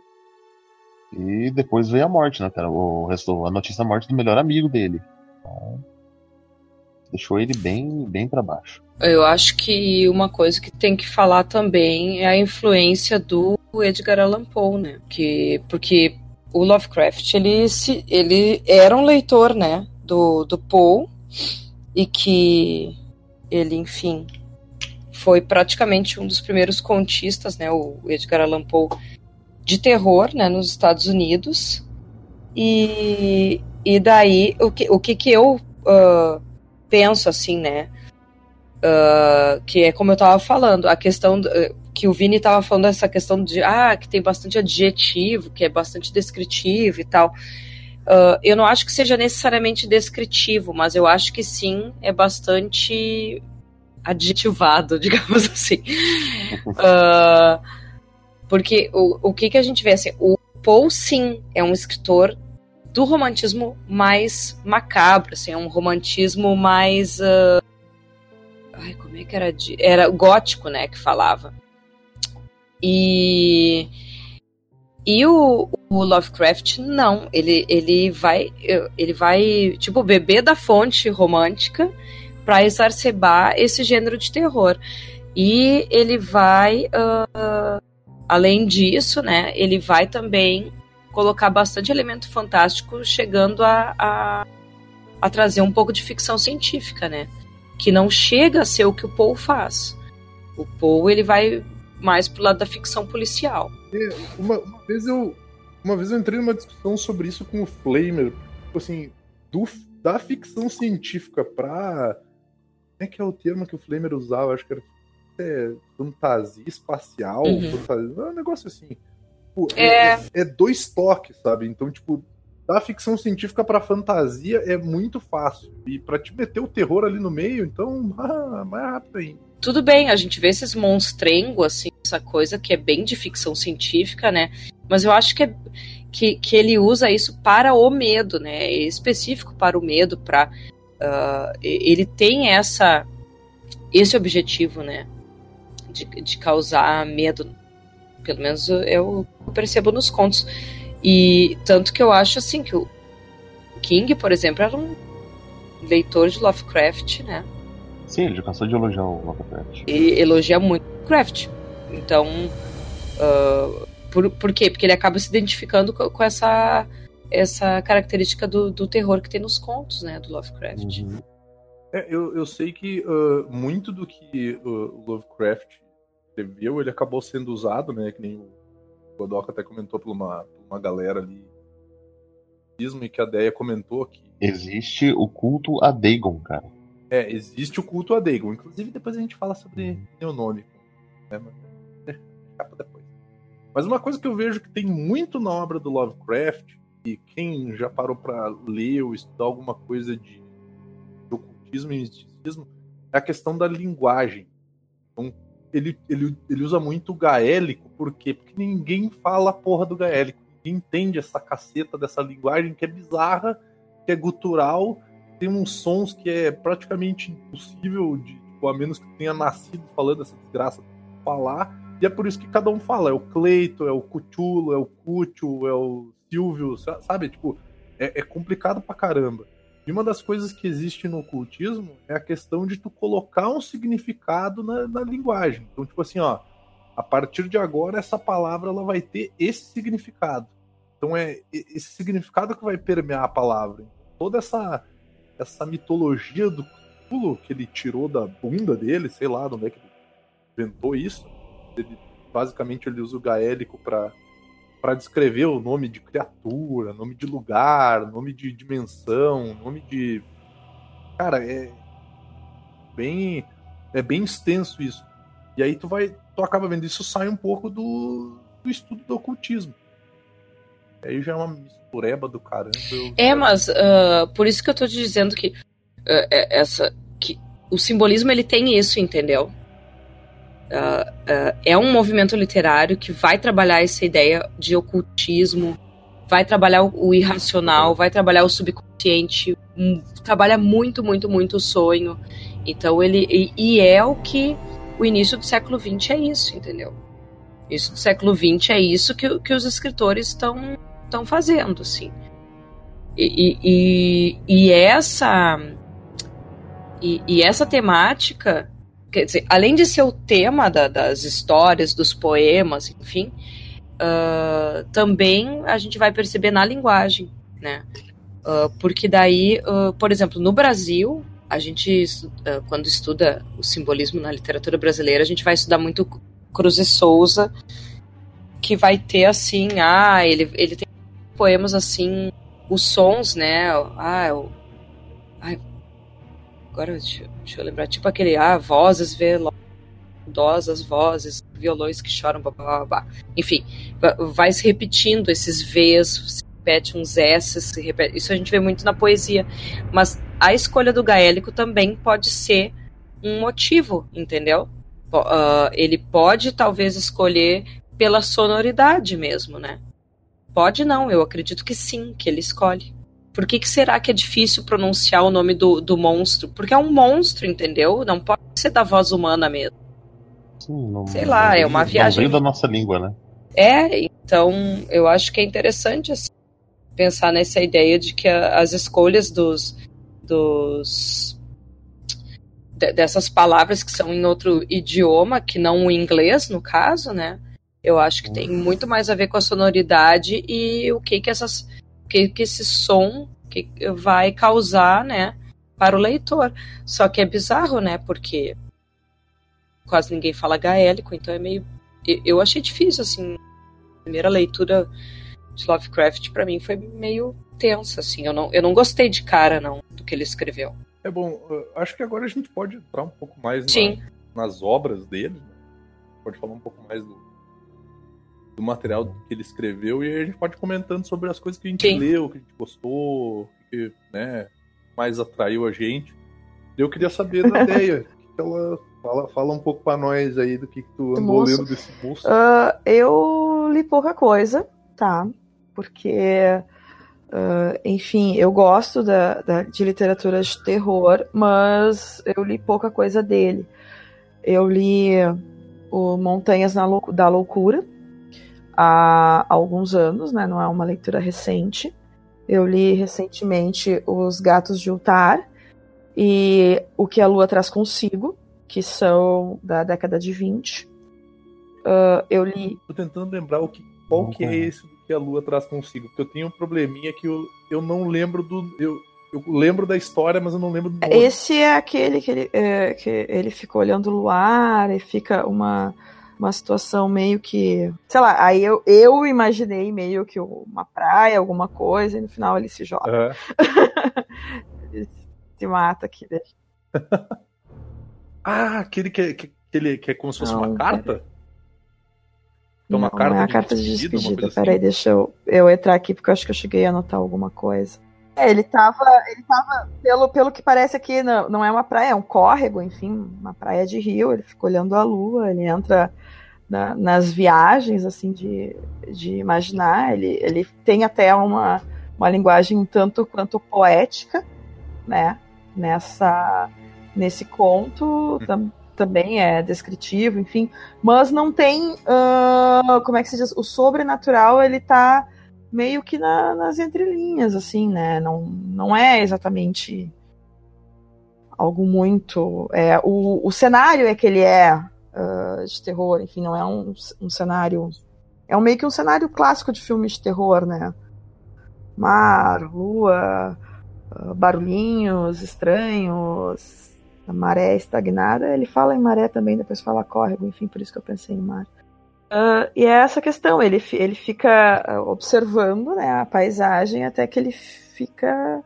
E depois veio a morte, né, cara? O resto, a notícia da morte do melhor amigo dele. Então, deixou ele bem, bem para baixo. Eu acho que uma coisa que tem que falar também é a influência do Edgar Allan Poe, né? Que, porque o Lovecraft, ele, se, ele era um leitor, né, do, do Poe, e que ele, enfim, foi praticamente um dos primeiros contistas, né, o Edgar Allan Poe, de terror, né, nos Estados Unidos. E, e daí, o que, o que, que eu uh, penso, assim, né, Uh, que é como eu tava falando, a questão do, uh, que o Vini tava falando, essa questão de ah, que tem bastante adjetivo, que é bastante descritivo e tal. Uh, eu não acho que seja necessariamente descritivo, mas eu acho que sim, é bastante adjetivado, digamos assim. Uh, porque o, o que, que a gente vê assim, o Poe sim é um escritor do romantismo mais macabro, assim, é um romantismo mais uh, ai, como é que era? De... Era gótico, né, que falava. E, e o, o Lovecraft, não. Ele, ele, vai, ele vai, tipo, beber da fonte romântica para exacerbar esse gênero de terror. E ele vai, uh, além disso, né, ele vai também colocar bastante elemento fantástico, chegando a, a, a trazer um pouco de ficção científica, né? Que não chega a ser o que o Poe faz. O Poe, ele vai mais pro lado da ficção policial. É, uma, uma vez eu uma vez eu entrei numa discussão sobre isso com o Flamer, tipo assim, do, da ficção científica pra... Como é que é o termo que o Flamer usava? Acho que era é, fantasia espacial, Uhum. fantasia, é um negócio assim. Tipo, É. é, é dois toques, sabe? Então, tipo, da ficção científica pra fantasia é muito fácil. E pra te meter o terror ali no meio, então, ah, mais rápido ainda. Tudo bem, a gente vê esses monstrengos, assim, essa coisa que é bem de ficção científica, né? Mas eu acho que, é, que, que ele usa isso para o medo, né? É específico para o medo, para uh, ele tem essa esse objetivo, né? De, de causar medo. Pelo menos eu percebo nos contos. E tanto que eu acho assim que o King, por exemplo, era um leitor de Lovecraft, né? Sim, ele já cansou de elogiar o Lovecraft. E elogia muito Lovecraft. Então, uh, por, por quê? Porque ele acaba se identificando com, com essa, essa característica do, do terror que tem nos contos, né, do Lovecraft. Uhum. É, eu, eu sei que uh, muito do que uh, o Lovecraft escreveu, ele acabou sendo usado, né, que nem o Godoka até comentou por uma, por uma galera ali, e que a Deia comentou que... Existe o culto a Dagon, cara. É, existe o culto a Dagon. Inclusive, depois a gente fala sobre o nome. Né? Mas, é, depois. Mas uma coisa que eu vejo que tem muito na obra do Lovecraft, e quem já parou pra ler ou estudar alguma coisa de, de ocultismo e misticismo, é a questão da linguagem. Então, ele, ele, ele usa muito o gaélico, por quê? Porque ninguém fala a porra do gaélico. Ninguém entende essa caceta dessa linguagem que é bizarra, que é gutural, tem uns sons que é praticamente impossível, de, tipo, a menos que tenha nascido falando essa desgraça, falar, e é por isso que cada um fala, é o Cleito, é o Cthulhu, é o Cúcio, é o Silvio, sabe, tipo, é, é complicado pra caramba. E uma das coisas que existe no ocultismo é a questão de tu colocar um significado na, na linguagem. Então, tipo assim, ó, a partir de agora essa palavra ela vai ter esse significado. Então é esse significado que vai permear a palavra. Toda essa essa mitologia do Cthulhu que ele tirou da bunda dele, sei lá de onde é que ele inventou isso. Ele, basicamente ele usa o gaélico para para descrever o nome de criatura, nome de lugar, nome de dimensão, nome de... Cara, é bem é bem extenso isso. E aí tu vai, tu acaba vendo isso, sai um pouco do, do estudo do ocultismo. Aí já é uma mistureba do caramba. Eu... É, mas uh, por isso que eu tô te dizendo que, uh, essa, que o simbolismo ele tem isso, entendeu? Uh, uh, é um movimento literário que vai trabalhar essa ideia de ocultismo, vai trabalhar o, o irracional, vai trabalhar o subconsciente, um, trabalha muito, muito, muito o sonho. Então ele e, e é o que o início do século vinte é isso, entendeu? O início do século vinte é isso que, que os escritores estão estão fazendo, assim. E, e, e essa e, e essa temática, quer dizer, além de ser o tema da, das histórias, dos poemas, enfim, uh, também a gente vai perceber na linguagem, né? Uh, porque daí, uh, por exemplo, no Brasil, a gente, uh, quando estuda o simbolismo na literatura brasileira, a gente vai estudar muito Cruz e Souza, que vai ter assim, ah, ele, ele tem poemas assim, os sons, né? Ah, o, ai, agora deixa, deixa eu lembrar, tipo aquele, ah, vozes velosas, vozes, violões que choram, blá, blá, blá. Enfim, vai se repetindo esses Vs, se repete uns S, se repete, isso a gente vê muito na poesia, mas a escolha do gaélico também pode ser um motivo, entendeu? Uh, ele pode talvez escolher pela sonoridade mesmo, né? Pode não, eu acredito que sim, que ele escolhe. Por que, que será que é difícil pronunciar o nome do, do monstro? Porque é um monstro, entendeu? Não pode ser da voz humana mesmo. Sim, não, Sei lá, não, é uma viagem... Não vem da nossa língua, né? É, então eu acho que é interessante assim, pensar nessa ideia de que a, as escolhas dos... dos de, dessas palavras que são em outro idioma, que não o inglês, no caso, né? Eu acho que tem muito mais a ver com a sonoridade e o que que essas, o que que esse som que vai causar, né, para o leitor. Só que é bizarro, né, porque quase ninguém fala gaélico, então é meio... Eu achei difícil, assim, primeira leitura de Lovecraft, pra mim, foi meio tensa, assim. Eu não, eu não gostei de cara, não, do que ele escreveu. É bom, acho que agora a gente pode entrar um pouco mais na, nas obras dele, né? Pode falar um pouco mais do, do material que ele escreveu e aí a gente pode ir comentando sobre as coisas que a gente Sim. leu, que a gente gostou, o que, né, mais atraiu a gente. Eu queria saber da ideia, que ela fala, fala um pouco pra nós aí do que, que tu andou lendo desse moço. Uh, eu li pouca coisa, tá? Porque... Uh, enfim, eu gosto da, da, de literatura de terror, mas eu li pouca coisa dele. Eu li o Montanhas na Lou- da Loucura há alguns anos, né? Não é uma leitura recente. Eu li recentemente Os Gatos de Ultar e O que a Lua Traz Consigo, que são da década de vinte. Uh, eu li... Tô tentando lembrar o que, qual que é esse que a Lua Traz Consigo, porque eu tenho um probleminha que eu, eu não lembro do... Eu, eu lembro da história, mas eu não lembro do nome. Esse é aquele que ele, é, que ele fica olhando o luar e fica uma, uma situação meio que... Sei lá, aí eu, eu imaginei meio que uma praia, alguma coisa, e no final ele se joga. Uhum. Ele se mata aqui. Ah, aquele que, que, que, ele, que é como se fosse não, uma carta? Pera. Então, uma não, carta não é a de carta de despedida, despedida. assim? Peraí, deixa eu, eu entrar aqui, porque eu acho que eu cheguei a anotar alguma coisa. É, ele tava, ele tava pelo, pelo que parece aqui, não, não é uma praia, é um córrego, enfim, uma praia de rio, ele fica olhando a lua, ele entra na, nas viagens, assim, de, de imaginar, ele, ele tem até uma, uma linguagem um tanto quanto poética, né, nessa, nesse conto, tam, também é descritivo, enfim, mas não tem, uh, como é que se diz, o sobrenatural, ele tá meio que na, nas entrelinhas, assim, né, não, não é exatamente algo muito, é, o, o cenário é que ele é uh, de terror, enfim, não é um, um cenário, é um, meio que um cenário clássico de filme de terror, né, mar, lua, uh, barulhinhos estranhos, a maré estagnada, ele fala em maré também, depois fala córrego, enfim, por isso que eu pensei em mar. Uh, e é essa questão, ele, ele fica observando, né, a paisagem até que ele fica...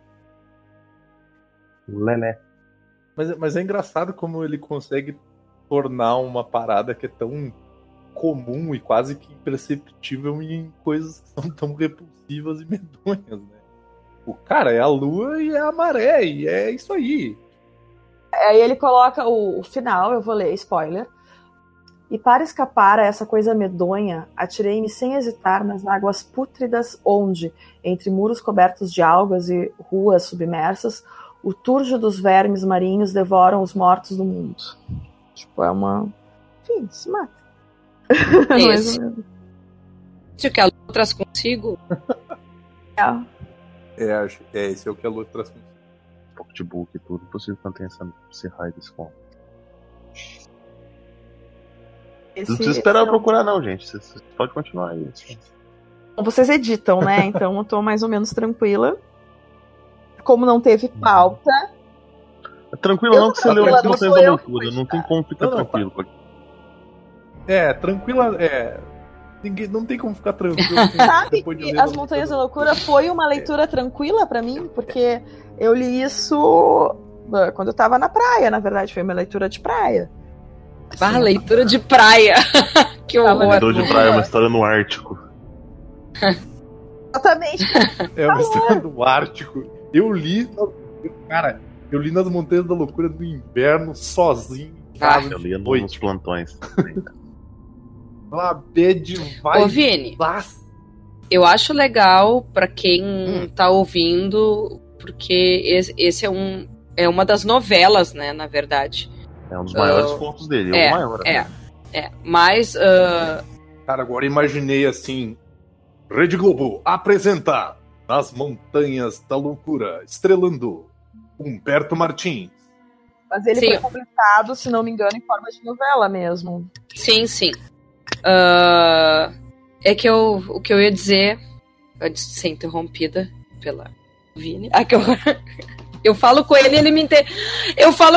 Lelé. Mas, mas é engraçado como ele consegue tornar uma parada que é tão comum e quase que imperceptível em coisas que são tão repulsivas e medonhas, né? O cara é a lua e é a maré, e é isso aí. Aí ele coloca o, o final, eu vou ler, spoiler. E para escapar a essa coisa medonha, atirei-me sem hesitar nas águas pútridas onde, entre muros cobertos de algas e ruas submersas, o turjo dos vermes marinhos devoram os mortos do mundo. Tipo, é uma... Enfim, se mata. Esse. Isso que a lua traz consigo? É. É, acho, é, esse é o que a lua traz consigo. Pocketbook e tudo, possível que não tenha esse raio desse conto. Esse, não precisa esperar eu procurar não, gente. Você, você pode continuar aí. Vocês editam, né? Então eu tô mais ou menos tranquila. Como não teve pauta... É tranquilo não, que você leu as Montanhas da Loucura. Não tem como ficar não, não, tranquilo. Tá. É, tranquila... É... Ninguém, não tem como ficar tranquilo. Sabe que As Montanhas da Loucura foi uma leitura é. tranquila pra mim, porque eu li isso quando eu tava na praia, na verdade. Foi uma leitura de praia. Ah, leitura de praia. Que horror. Leitura de praia é uma história no Ártico. Exatamente. É uma história no Ártico. Eu li... Cara, eu li nas Montanhas da Loucura do inverno, sozinho. Ah, eu li nos plantões. Uma bad Ô, Vini, eu acho legal pra quem hum. tá ouvindo, porque esse, esse é, um, é uma das novelas, né, na verdade. É um dos maiores uh, contos dele, é, é o maior. É, né? é. Mas... Uh... Cara, agora imaginei assim, Rede Globo apresentar Nas Montanhas da Loucura, estrelando Humberto Martins. Mas ele sim. foi publicado, se não me engano, em forma de novela mesmo. Sim, sim. Uh, é que eu, o que eu ia dizer, antes de ser interrompida pela Vini, ah, que eu, eu falo com ele, ele me entende. Eu falo com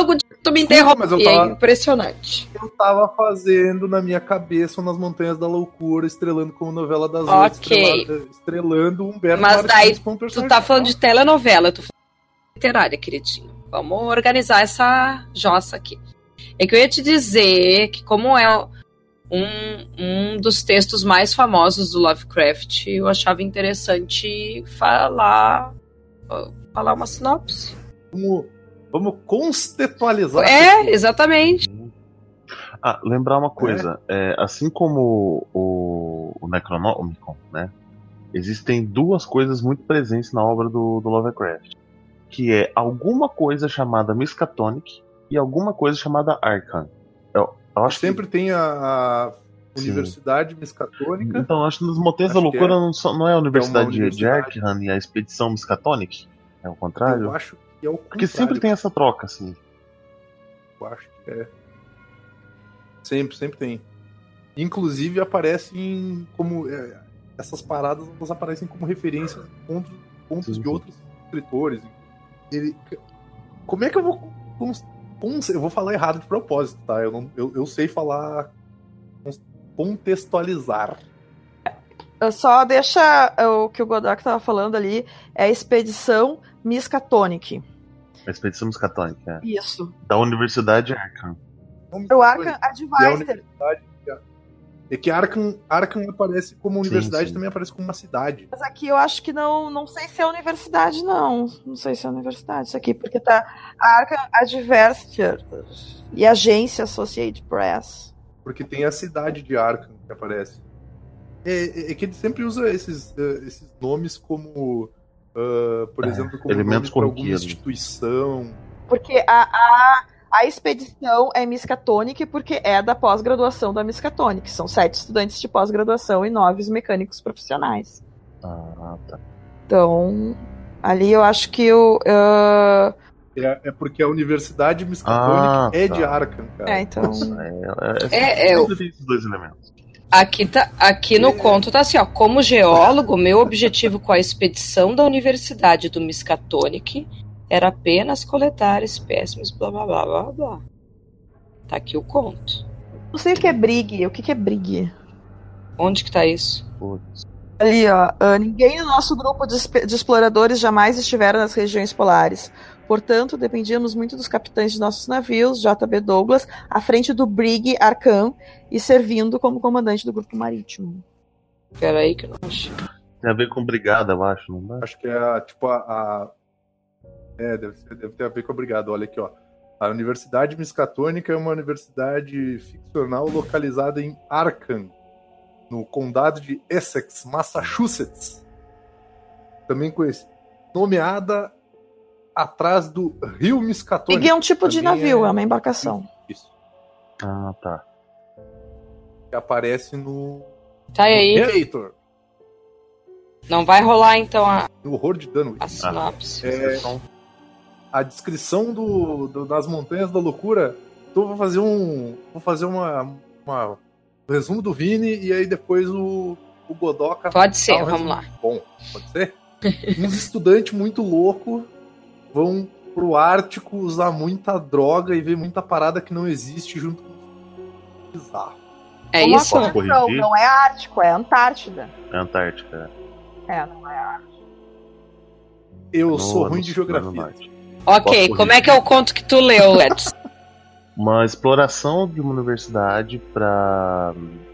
Tu me interrompe, mas eu tava- é impressionante. Eu tava fazendo na minha cabeça nas Montanhas da Loucura, estrelando como novela das Ok. oito, estrela- estrelando Humberto Mas Martins daí como Tu personagem. tá falando de telenovela, eu tô falando de literária, queridinho. Vamos organizar essa jossa aqui. É que eu ia te dizer que como é um, um dos textos mais famosos do Lovecraft, eu achava interessante falar, falar uma sinopse. Vamos, vamos contextualizar. É, exatamente. Ah, lembrar uma coisa, é, assim como o, o Necronomicon, né? Existem duas coisas muito presentes na obra do, do Lovecraft, que é alguma coisa chamada Miskatonic e alguma coisa chamada Arkham. Eu, eu acho que, Sempre tem a, a Sim. Universidade Miskatônica. então, eu acho que nos Montanhas da Acho que Loucura é. não, só- não é a Universidade de- de universidade. Arkham e a Expedição Miskatonic? É o contrário? Eu acho que é o Porque sempre tem essa troca, assim. Eu acho que é. Sempre, sempre tem. Inclusive aparecem como. é, essas paradas elas aparecem como referências em contos, contos Sim, de sim. outros escritores. Ele, como é que eu vou. cons- cons- Eu vou falar errado de propósito, tá? Eu, não, eu, eu sei falar. cons- Contextualizar. Eu Só deixa o que o Godok tava falando ali, é a Expedição Miskatonic. A Expedição Miskatonic, é. Isso. Da Universidade de Arkham. O Arkham E a Advisor. universidade. É que Arkham, Arkham aparece como universidade, sim. também aparece como uma cidade. Mas aqui eu acho que não, não sei se é universidade, não. Não sei se é universidade isso aqui, porque tá Arkham Adventure e Agência Associated Press. Porque tem a cidade de Arkham que aparece. É, é- é que ele sempre usa esses, eh, esses nomes como, ah, por É, exemplo, como elementos nome para alguma corriqueiros. instituição. Porque a, a, a expedição é Miskatonic porque é da pós-graduação da Miskatonic. São sete estudantes de pós-graduação e nove mecânicos profissionais. Ah, tá. Então, ali eu acho que o. ah, É, é porque a Universidade Miskatonic Ah, é de tá. Arkham, cara. é, então. É, É, é, sempre tem esses dois elementos. Aqui, tá, aqui no conto tá assim, ó. Como geólogo, meu objetivo com a expedição da Universidade do Miskatonic era apenas coletar espécimes, blá blá blá blá blá. Tá aqui o conto. Não sei o que é Brig. O que, que é Brig? Onde que tá isso? Putz. Ali, ó. ah, ninguém no nosso grupo de, espe- de exploradores jamais estiveram nas regiões polares. Portanto, dependíamos muito dos capitães de nossos navios, J B Douglas, à frente do Brig Arkham e servindo como comandante do grupo marítimo. Peraí que eu não achei. Tem a ver com brigada, eu acho, não dá? Acho que é a, tipo a. a- É, deve, ser- deve ter a ver com a brigada. Olha aqui, ó. A Universidade Miskatônica é uma universidade ficcional localizada em Arkham, no condado de Essex, Massachusetts. Também conhecida. Nomeada atrás do Rio Miskatonic. Brig é um tipo de Também navio, é uma embarcação. Isso. Ah, tá. Que aparece no. Tá aí. Narrator, Não vai rolar então a, no Horror de Dunwich. a sinopse. É, a descrição do, do- das Montanhas da Loucura. Então eu vou fazer um. Vou fazer uma. uma um resumo do Vini e aí depois o, o Godoka. Pode ser, dá um vamos resumo. lá. Bom, pode ser? Uns estudantes muito loucos vão pro Ártico usar muita droga e ver muita parada que não existe junto com o bizarro. É Uma isso? Posso correção, corrigir? não é Ártico, é Antártida. É Antártica. É, não é Ártico. Eu No- sou no ruim de Sul, no geografia. Norte. Ok, Posso como é que é o conto que tu leu, Edson? Uma exploração de uma universidade para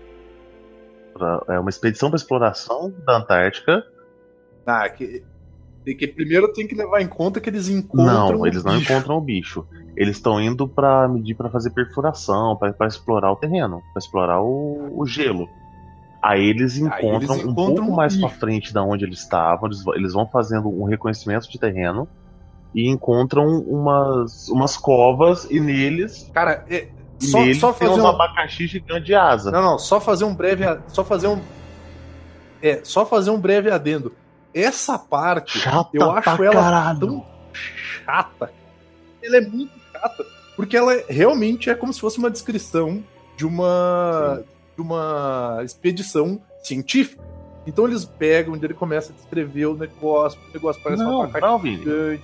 é uma expedição para exploração da Antártica. Ah, que, que primeiro tem que levar em conta que eles encontram. Não, o eles não bicho. encontram o bicho. Eles estão indo para medir para fazer perfuração, para explorar o terreno, para explorar o, o gelo. Aí eles Aí encontram, eles um encontram pouco o mais bicho. para frente da onde eles estavam. Eles, vão- eles vão fazendo um reconhecimento de terreno e encontram umas, umas covas e neles, Cara, é, e só, neles só tem fazer uns um. abacaxi gigante de asa. Não, não, só fazer um breve. Só fazer um. É, só fazer um breve adendo. Essa parte, Chata eu acho pra ela caralho. tão chata. Ela é muito chata. Porque ela é- realmente é como se fosse uma descrição de uma. de uma expedição científica. Então eles pegam, onde ele começa a descrever o negócio, o negócio parece Não, uma não, abacaxi Vini. gigante.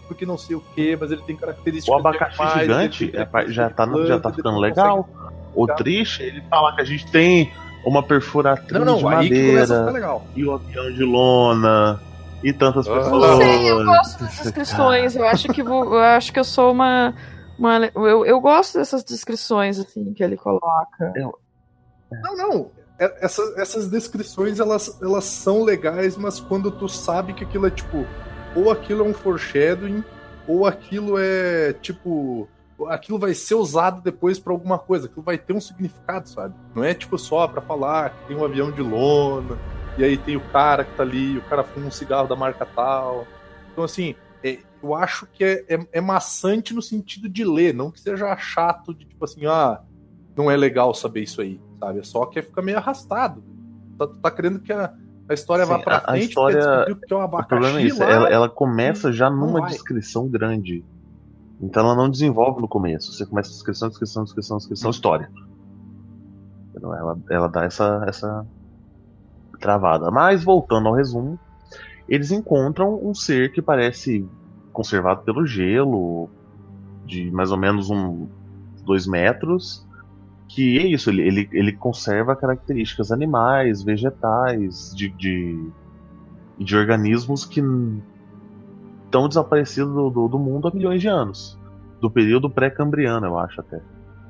porque não sei o que, mas ele tem características. O abacaxi demais, gigante tem é, já, tá, planta, já tá ficando legal. Consegue... O triste, ele fala que a gente tem uma perfuratriz não, não, de madeira e o avião de lona e tantas ah, pessoas. Não sei, eu gosto das descrições. Eu acho que vou, eu acho que eu sou uma, uma eu, eu gosto dessas descrições assim que ele coloca. Eu... Não, não. Essas, essas descrições elas, elas são legais, mas quando tu sabe que aquilo é tipo, ou aquilo é um foreshadowing, ou aquilo é tipo, aquilo vai ser usado depois pra alguma coisa, aquilo vai ter um significado, sabe? Não é tipo só pra falar que tem um avião de lona, e aí tem o cara que tá ali, o cara fuma um cigarro da marca tal. Então assim, é, eu acho que é, é, é maçante no sentido de ler, não que seja chato de tipo assim, ah, não é legal saber isso aí. Sabe? Só que fica meio arrastado. Tá, tá querendo que a, a história Sim, vá pra frente, a história... que é um abacaxi. O problema é isso, lá, ela, ela começa já numa vai. descrição grande. Então ela não desenvolve no começo. Você começa descrição, descrição, descrição, descrição, história. Então ela, ela dá essa, essa travada. Mas voltando ao resumo, eles encontram um ser que parece conservado pelo gelo, de mais ou menos um dois metros. Que é isso, ele, ele, ele conserva características animais, vegetais, de, de, de organismos que estão desaparecidos do, do, do mundo há milhões de anos. Do período pré-cambriano, eu acho até.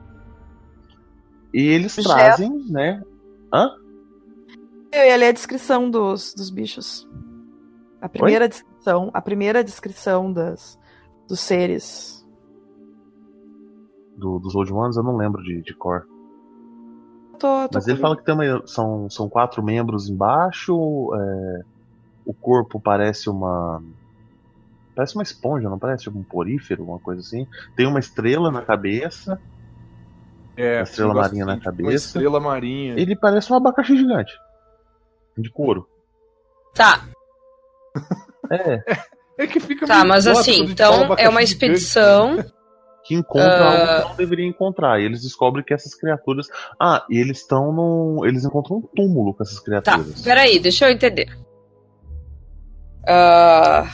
E eles Objeto. trazem, né? Hã? Eu ia ler a descrição dos, dos bichos. A primeira Oi? descrição, a primeira descrição das, dos seres. Do, dos Old Ones eu não lembro de, de cor. Tô, tô Mas ele fala que tem uma, são, são quatro membros embaixo, é, o corpo parece uma. Parece uma esponja, não parece? Tipo um porífero, uma coisa assim. Tem uma estrela na cabeça. É, uma estrela marinha assim, na cabeça. Uma estrela marinha. Ele parece um abacaxi gigante. De couro. Tá. É. É que fica Tá, mas assim, então é uma expedição. Gigante. Que encontra uh... algo que não deveria encontrar. E eles descobrem que essas criaturas. Ah, e eles estão num. Eles encontram um túmulo com essas criaturas. Tá, peraí, deixa eu entender. Uh...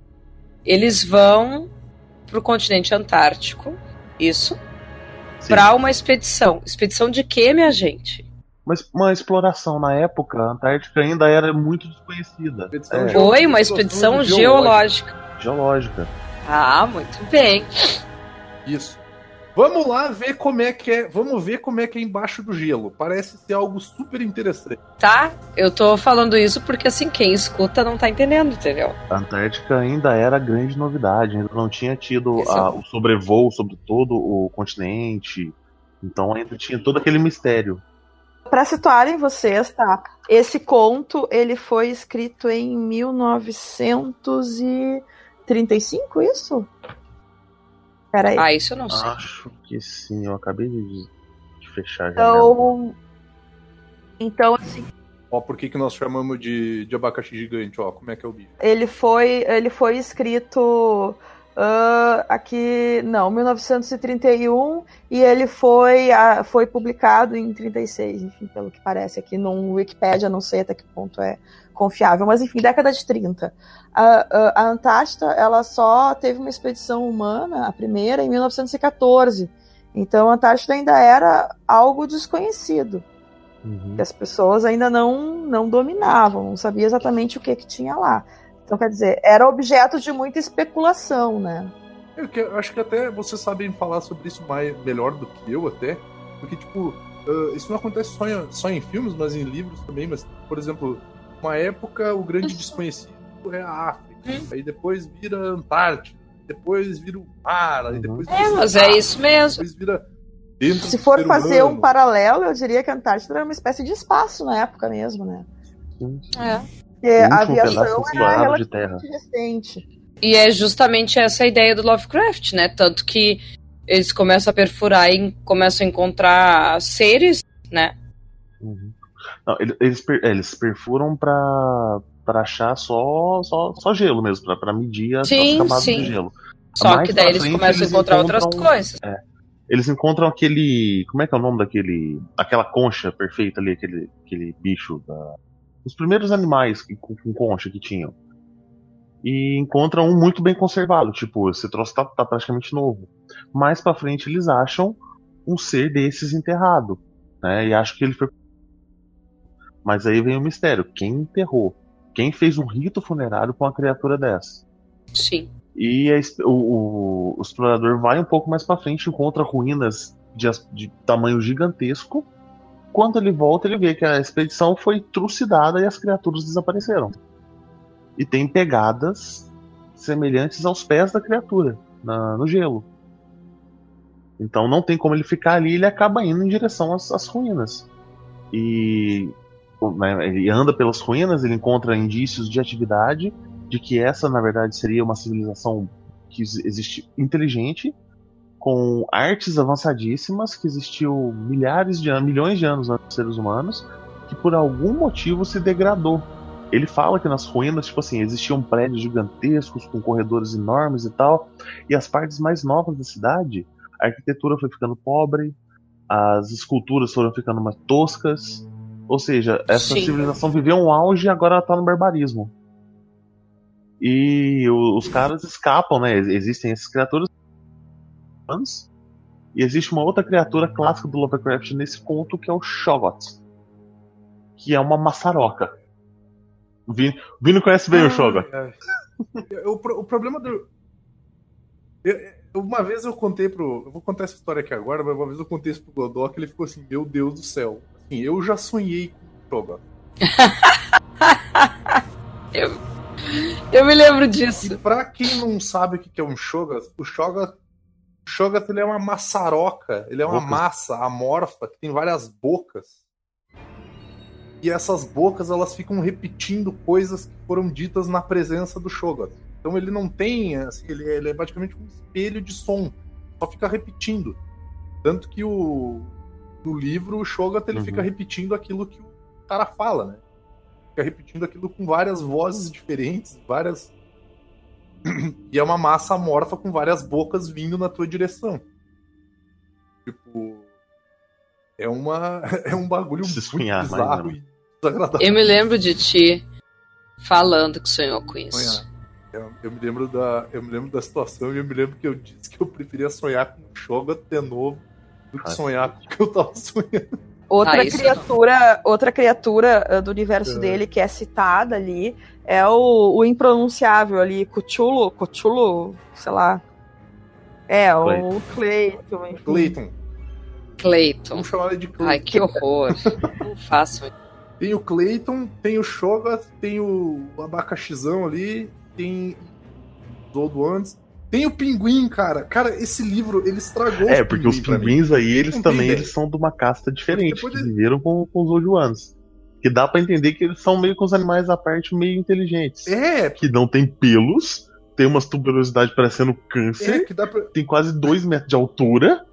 Eles vão pro continente antártico. Isso. Sim. Pra uma expedição. Expedição de quê, minha gente? Uma, uma exploração. Na época, a Antártica ainda era muito desconhecida. É. Foi uma expedição geológica. Geológica. Ah, muito bem. Isso. Vamos lá ver como é que é. Vamos ver como é que é embaixo do gelo. Parece ser algo super interessante. Tá, eu tô falando isso porque assim, quem escuta não tá entendendo, entendeu? A Antártica ainda era grande novidade, ainda não tinha tido a, o sobrevoo sobre todo o continente. Então ainda tinha todo aquele mistério. Pra situarem vocês, tá? Esse conto, ele foi escrito em mil novecentos e trinta e cinco, isso? Peraí. Ah, isso eu não sei. Acho que sim, eu acabei de, de fechar já. Então, então assim... Ó, por que que nós chamamos de, de abacaxi gigante, ó, como é que é o bicho? Ele foi, ele foi escrito uh, aqui, não, mil novecentos e trinta e um, e ele foi, uh, foi publicado em trinta e seis, enfim, pelo que parece aqui no Wikipedia, não sei até que ponto é confiável, mas enfim, década de trinta. A, a, a Antártida, ela só teve uma expedição humana, a primeira, em mil novecentos e catorze. Então a Antártida ainda era algo desconhecido. Uhum. Que as pessoas ainda não, não dominavam, não sabiam exatamente o que, que tinha lá. Então, quer dizer, era objeto de muita especulação, né? Eu, que, eu acho que até vocês sabem falar sobre isso mais, melhor do que eu, até. Porque, tipo, uh, isso não acontece só em, só em filmes, mas em livros também. Mas, por exemplo, uma época, o grande desconhecido é a África. Hum. Aí depois vira a Antártida. Depois vira o mar. Aí depois é, mas é isso mesmo. Depois vira... Se for fazer humano. um paralelo, eu diria que a Antártida era uma espécie de espaço na época mesmo, né? Sim. É. Porque a aviação era relativamente recente. E é justamente essa a ideia do Lovecraft, né? Tanto que eles começam a perfurar e começam a encontrar seres, né? Uhum. Não, eles, eles perfuram pra, pra achar só, só, só gelo mesmo, pra, pra medir as, sim, as camadas sim. de gelo. Só Mais que daí eles frente, começam eles a encontrar outras coisas. É, eles encontram aquele... Como é que é o nome daquele... Aquela concha perfeita ali, aquele, aquele bicho da... Os primeiros animais com, com concha que tinham. e encontra um muito bem conservado, tipo, esse troço tá, tá praticamente novo. Mais pra frente eles acham um ser desses enterrado, né? E acham que ele foi. Mas aí vem o mistério: quem enterrou? Quem fez um rito funerário com uma criatura dessa? Sim. E a, o, o, o explorador vai um pouco mais pra frente, encontra ruínas de, de tamanho gigantesco. Quando ele volta, ele vê que a expedição foi trucidada e as criaturas desapareceram. E tem pegadas semelhantes aos pés da criatura na, no gelo. Então não tem como ele ficar ali, ele acaba indo em direção às, às ruínas. E né, ele anda pelas ruínas, ele encontra indícios de atividade, de que essa na verdade seria uma civilização que existe inteligente, com artes avançadíssimas, que existiu milhares de anos, milhões de anos antes dos seres humanos, que por algum motivo se degradou. Ele fala que nas ruínas, tipo assim, existiam prédios gigantescos com corredores enormes e tal, e as partes mais novas da cidade, a arquitetura foi ficando pobre, as esculturas foram ficando mais toscas, ou seja, essa Sim. civilização viveu um auge e agora ela tá no barbarismo. E os caras escapam, né? Existem essas criaturas, e existe uma outra criatura clássica do Lovecraft nesse conto, que é o Shoggoth, que é uma maçaroca. O Vini, o Vini conhece bem ah, o Shoggoth. É. O, o problema do... Eu, uma vez eu contei pro... Eu vou contar essa história aqui agora, mas uma vez eu contei isso pro Godok, ele ficou assim, meu Deus do céu. Assim, eu já sonhei com o Shoggoth. eu, eu me lembro disso. E pra quem não sabe o que é um Shoggoth, o Shoggoth O Shoggoth, ele é uma maçaroca, ele é uma bocas. massa amorfa que tem várias bocas. E essas bocas, elas ficam repetindo coisas que foram ditas na presença do Shoggoth. Então ele não tem, assim, ele, é, ele é praticamente um espelho de som, só fica repetindo. Tanto que o no livro o Shoggoth ele uhum. fica repetindo aquilo que o cara fala, né? Fica repetindo aquilo com várias vozes diferentes, várias... E é uma massa amorfa com várias bocas vindo na tua direção. Tipo... É, uma, é um bagulho Se muito sonhar, bizarro mais, e desagradável. Eu me lembro de ti falando que sonhou com isso. Eu, eu, me lembro da, eu me lembro da situação e eu me lembro que eu disse que eu preferia sonhar com o Shoggoth de novo do que Ai, sonhar com o que eu tava sonhando. Outra ah, criatura, outra criatura uh, do universo é. dele que é citada ali é o, o impronunciável ali, Cthulhu, Cthulhu, sei lá. É, Clayton. o Clayton. Clayton. Clayton. Vamos chamar ele de Clayton. Ai, que horror. Não faço. Tem o Clayton, tem o Shoggoth, tem o abacaxizão ali, tem os Old Ones. Tem o pinguim, cara. Cara, esse livro, ele estragou É, porque os pinguins aí, eles não também eles são de uma casta diferente, que de... viveram com, com os Old Ones. Que dá pra entender que eles são meio com os animais à parte, meio inteligentes. É. Que não tem pelos, tem umas tuberosidades parecendo câncer, é, que dá pra... tem quase dois metros de altura.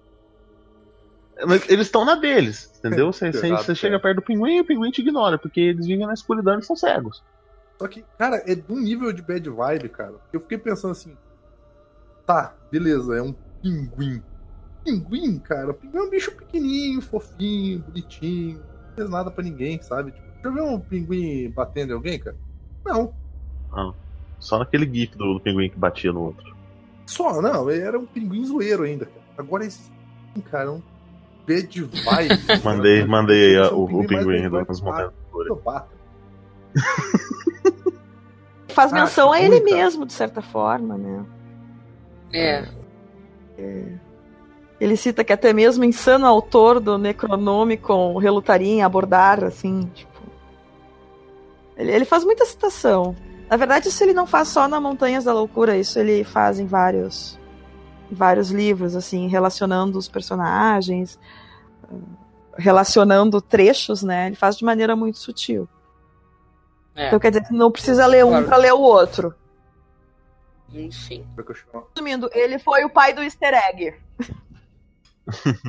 Mas eles estão na deles, entendeu? Você, você, você chega perto do pinguim e o pinguim te ignora, porque eles vivem na escuridão e são cegos. Só que, cara, é de um nível de bad vibe, cara. Eu fiquei pensando assim, tá, beleza, é um pinguim. Pinguim, cara, o pinguim é um bicho pequenininho, fofinho, bonitinho, não fez nada pra ninguém, sabe? Tipo, já viu um pinguim batendo em alguém, cara? Não. Não. Só naquele gif do, do pinguim que batia no outro. Só, não, era um pinguim zoeiro ainda, cara. Agora esse cara é um bad vibe. Mandei, cara. mandei aí um o, pinguim o pinguim nos momentos. Faz menção ah, a ele ruim, mesmo, de certa forma, né? É. é. Ele cita que até mesmo o insano autor do Necronomicon relutaria em abordar, assim, tipo... Ele, ele faz muita citação. Na verdade, isso ele não faz só na Montanhas da Loucura, isso ele faz em vários, vários livros, assim, relacionando os personagens, relacionando trechos, né? Ele faz de maneira muito sutil. É. Então quer dizer que não precisa ler um para ler o outro. Enfim. Resumindo, ele foi o pai do easter egg.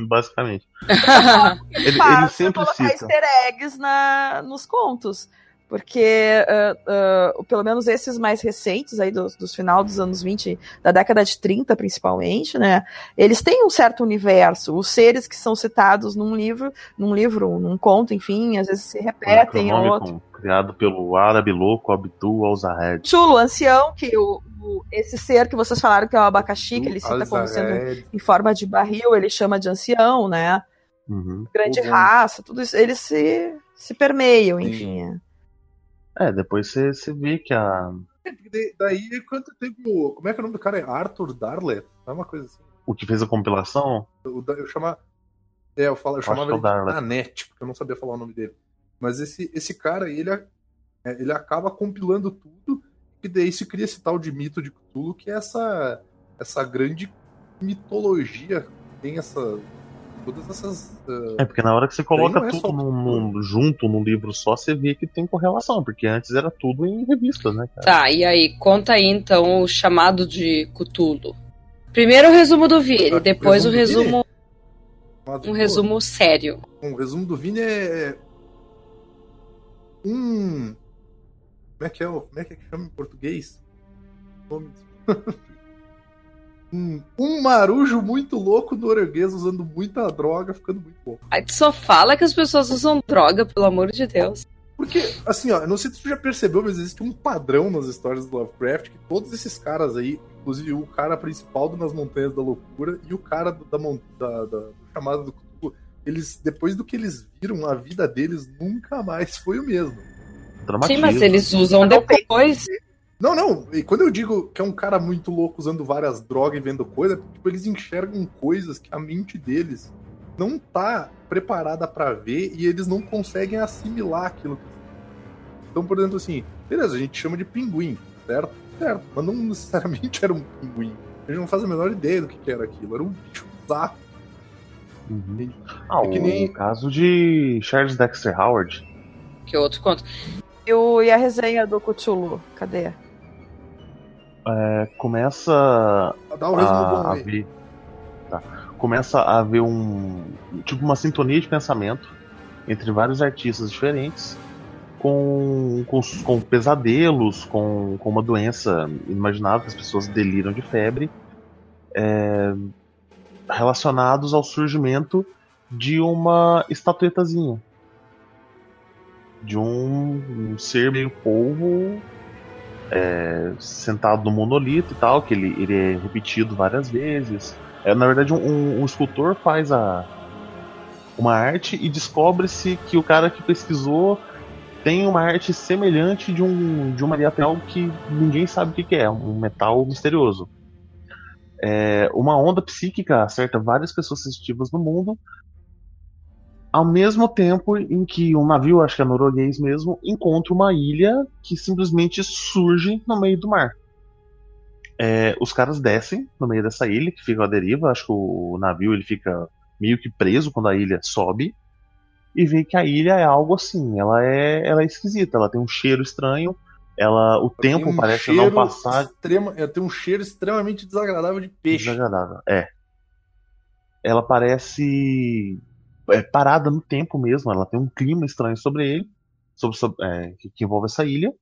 Basicamente. ele, ele sempre colocar cita. easter eggs na, nos contos. Porque, uh, uh, pelo menos esses mais recentes, aí dos, dos final dos anos vinte, da década de trinta principalmente, né, eles têm um certo universo. Os seres que são citados num livro, num livro, num conto, enfim, às vezes se repetem em outro. Criado pelo árabe louco Abdul al-Zahed. Chulo, ancião, que o, o, esse ser que vocês falaram que é o abacaxi, que ele cita como sendo em forma de barril, ele chama de ancião, né? Uhum. Grande uhum. raça, tudo isso, eles se, se permeiam, enfim. É, depois você, você vê que a... Daí, quanto tempo... Como é que é o nome do cara? É Arthur Darlet? É uma coisa assim. O que fez a compilação? Eu, eu, chamava... É, eu, falo, eu chamava ele de Nanete, porque eu não sabia falar o nome dele. Mas esse, esse cara, ele, ele acaba compilando tudo, e daí se cria esse tal de mito de Cthulhu, que é essa, essa grande mitologia, tem essa... Todas essas. Uh... É, porque na hora que você coloca tudo só... num, num, junto num livro só, você vê que tem correlação, porque antes era tudo em revistas, né, cara? Tá, e aí, conta aí então o chamado de Cthulhu. Primeiro o resumo do Vini, depois o resumo. O resumo um resumo sério. O resumo do Vini é. Um. Como é que é, como é que chama em português? Nome Um, um marujo muito louco norueguês usando muita droga, ficando muito bom. Aí tu só fala que as pessoas usam droga, pelo amor de Deus. Porque, assim, ó, não sei se tu já percebeu, mas existe um padrão nas histórias do Lovecraft, que todos esses caras aí, inclusive o cara principal do Nas Montanhas da Loucura e o cara do, da, da, da, do chamado do Cthulhu, eles, depois do que eles viram, a vida deles nunca mais foi o mesmo. Sim, mas eles usam depois... Não, não, e quando eu digo que é um cara muito louco usando várias drogas e vendo coisa, tipo, eles enxergam coisas que a mente deles não tá preparada pra ver e eles não conseguem assimilar aquilo. Então, por exemplo, assim, beleza, a gente chama de pinguim, certo? Certo, mas não necessariamente era um pinguim. A gente não faz a menor ideia do que era aquilo, era um bicho bizarro. Uhum. Ah, é que nem... o caso de Charles Dexter Howard. Que outro conto. E, o, e a resenha do Cthulhu, cadê? É, começa a, um a ver, tá. começa a haver um tipo uma sintonia de pensamento entre vários artistas diferentes com, com, com pesadelos, com, com uma doença inimaginável que as pessoas deliram de febre, é, relacionados ao surgimento de uma estatuetazinha de um, um ser meio polvo É, sentado no monolito e tal, que ele, ele é repetido várias vezes. É, na verdade, um, um escultor faz a, uma arte e descobre-se que o cara que pesquisou tem uma arte semelhante de um, de um material que ninguém sabe o que, que é, um metal misterioso. É, uma onda psíquica acerta várias pessoas sensitivas no mundo, ao mesmo tempo em que um navio, acho que é norueguês mesmo, encontra uma ilha que simplesmente surge no meio do mar. É, os caras descem no meio dessa ilha, que fica à deriva, acho que o navio ele fica meio que preso quando a ilha sobe, e vê que a ilha é algo assim, ela é, ela é esquisita, ela tem um cheiro estranho, ela, o tempo um parece não passar... Extrema, ela tem um cheiro extremamente desagradável de peixe. Desagradável, é. Ela parece... é parada no tempo mesmo, ela tem um clima estranho sobre ele, sobre, sobre, é, que, que envolve essa ilha,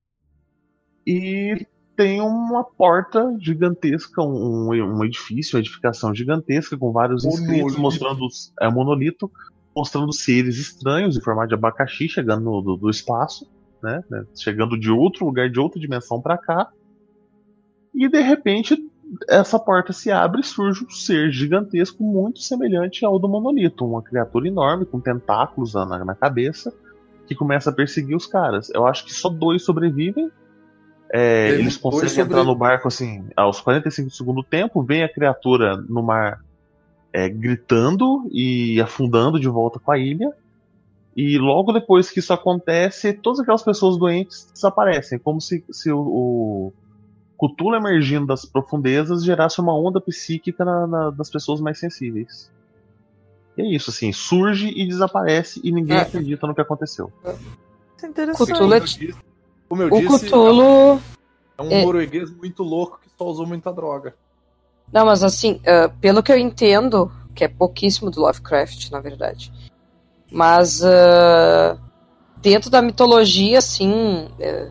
e tem uma porta gigantesca, um, um edifício, uma edificação gigantesca com vários monolito. Inscritos mostrando é, monolito, mostrando seres estranhos em formato de abacaxi chegando no, do, do espaço, né, né, chegando de outro lugar, de outra dimensão para cá, e de repente essa porta se abre e surge um ser gigantesco muito semelhante ao do monolito, uma criatura enorme com tentáculos na, na cabeça que começa a perseguir os caras. Eu acho que só dois sobrevivem. É, eles conseguem sobre... entrar no barco assim aos quarenta e cinco do segundo tempo, vem a criatura no mar é, gritando e afundando de volta com a ilha, e logo depois que isso acontece, todas aquelas pessoas doentes desaparecem, como se, se o, o Cthulhu emergindo das profundezas gerasse uma onda psíquica na, na, das pessoas mais sensíveis. E é isso, assim, surge e desaparece e ninguém é. acredita no que aconteceu. Isso é interessante. Cthulhu é... Como eu o disse, Cthulhu... é um é... norueguês muito louco que só usou muita droga. Não, mas assim, uh, pelo que eu entendo, que é pouquíssimo do Lovecraft, na verdade, mas uh, dentro da mitologia, assim, é,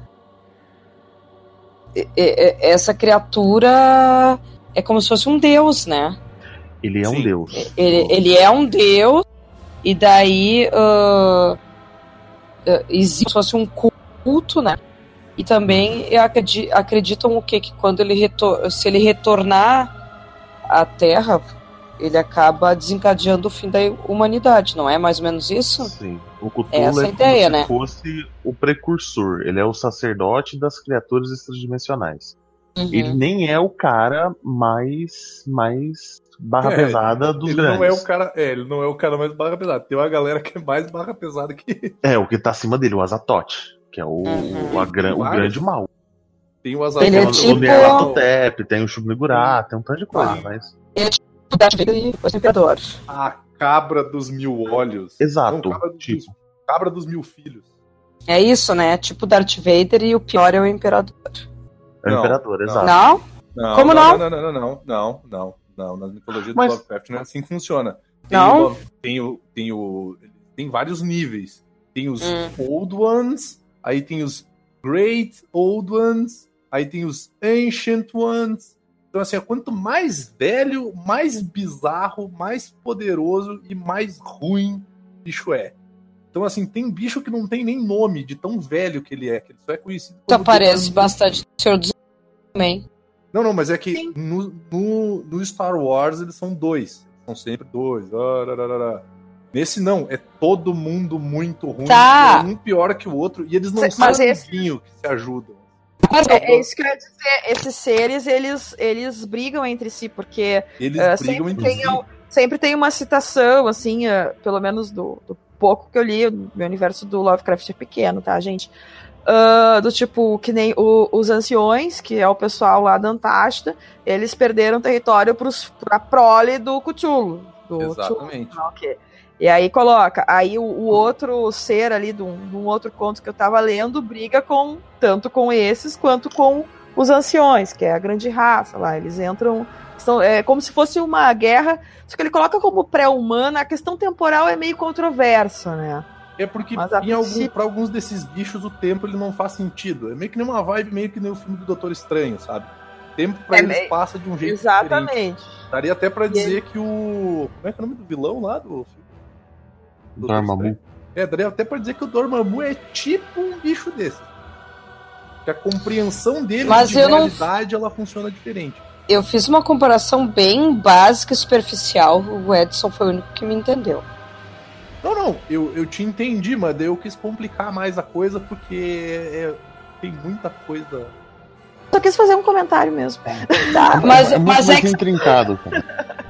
é, é, essa criatura é como se fosse um deus, né? Ele é Sim. um deus. Ele, ele é um deus, e daí uh, uh, existe como se fosse um culto, né? E também acredi- acreditam o quê? Que quando ele retor- se ele retornar à Terra, ele acaba desencadeando o fim da humanidade, não é mais ou menos isso? Sim. O Cthulhu Essa é ideia, como né? se fosse o precursor. Ele é o sacerdote das criaturas extradimensionais. Uhum. Ele nem é o cara mais, mais barra É, pesada dos ele grandes. não é o cara, é, ele não é o cara mais barra pesada. Tem uma galera que é mais barra pesada que ele. É, o que tá acima dele, o Azatoth, que é o, Uhum. a gran- o Vários. grande mal. Tem o Ele é Tem o, tipo- o Nyarlathotep, tem o Shub-Niggurath, tem um tanto de coisa, Ah. mas... O Darth Vader e o Imperador. a cabra dos mil olhos. Exato, Não, cabra, dos, tipo. cabra dos mil filhos. É isso, né? Tipo Darth Vader e o pior é o Imperador. É o Não, Imperador, não. exato. Não? Não, Como não? não? Não, não, não, não, não, não, não. Nas mitologias Mas- do Lovecraft não é assim que funciona. Tem Não? o, tem o, tem o, tem vários níveis. Tem os Hum. Old Ones, aí tem os Great Old Ones, aí tem os Ancient Ones. Então, assim, quanto mais velho, mais bizarro, mais poderoso e mais ruim o bicho é. Então, assim, tem bicho que não tem nem nome de tão velho que ele é, que ele só é conhecido Então como parece Deus. bastante Senhor dos Anéis também. Não, não, mas é que Sim. no, no, no Star Wars eles são dois. São sempre dois. Arararara. Nesse não, é todo mundo muito ruim. Tá. É um pior que o outro. E eles não Mas são esse- amiguinhos que se ajudam. É, é isso que eu ia dizer. Esses seres, eles, eles brigam entre si, porque Eles É, brigam sempre entre tem si. al- sempre tem uma citação, assim, uh, pelo menos do, do pouco que eu li, o meu universo do Lovecraft é pequeno, tá, gente? Uh, do tipo, que nem o- os anciões, que é o pessoal lá da Antártida, eles perderam território pros, pra prole do Cthulhu. Do Exatamente. Cthulhu, ok. E aí coloca, aí o, o outro ser ali, de um, de um outro conto que eu tava lendo, briga com tanto com esses quanto com os anciões, que é a grande raça lá. Eles entram. São, é como se fosse uma guerra, só que ele coloca como pré-humana. A questão temporal é meio controversa, né? É porque Mas a em algum, princípio- pra alguns desses bichos o tempo ele não faz sentido. É meio que nem uma vibe, meio que nem o filme do Doutor Estranho, sabe? O tempo pra É eles meio- passa de um jeito diferente. Exatamente. Daria até pra E dizer que o... Como é que é o nome do vilão lá do filme? do Doutor Dormammu. Estranho? É, daria até pra dizer que o Dormammu é tipo um bicho desses. Que a compreensão dele Mas de eu não- realidade, ela funciona diferente. Eu fiz uma comparação bem básica e superficial. O Edson foi o único que me entendeu. Não, não, eu, eu te entendi, mas daí eu quis complicar mais a coisa porque é- tem muita coisa. Só quis fazer um comentário mesmo. Tá, mas, é muito mas é mais que se intrincado, cara.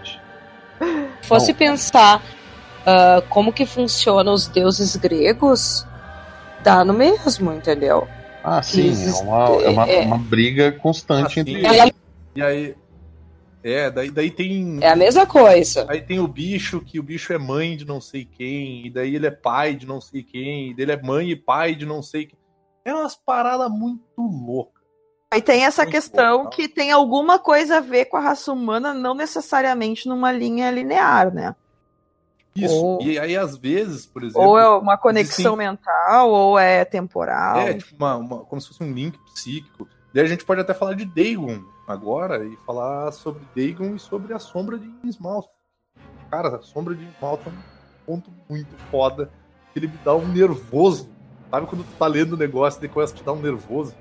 fosse Não. pensar ah, como que funcionam os deuses gregos, dá no mesmo, entendeu? Ah, sim, Existe- é uma, é uma, é- uma briga constante Assim, entre É, a- E aí. É, daí, daí tem. é a mesma coisa. Aí tem o bicho, que o bicho é mãe de não sei quem, e daí ele é pai de não sei quem, e daí ele é mãe e pai de não sei quem. É umas paradas muito loucas. Aí tem essa Muito questão bom, tá? que tem alguma coisa a ver com a raça humana, não necessariamente numa linha linear, né? Isso. Ou- E aí, às vezes, por exemplo. Ou é uma conexão existem- mental, ou é temporal. É, tipo, uma, uma- como se fosse um link psíquico. Daí a gente pode até falar de Dagon agora e falar sobre Dagon e sobre a sombra de Innsmouth. Cara, a sombra de Innsmouth é um ponto muito foda. Que ele me dá um nervoso. Sabe quando tu tá lendo o negócio e depois te dá um nervoso?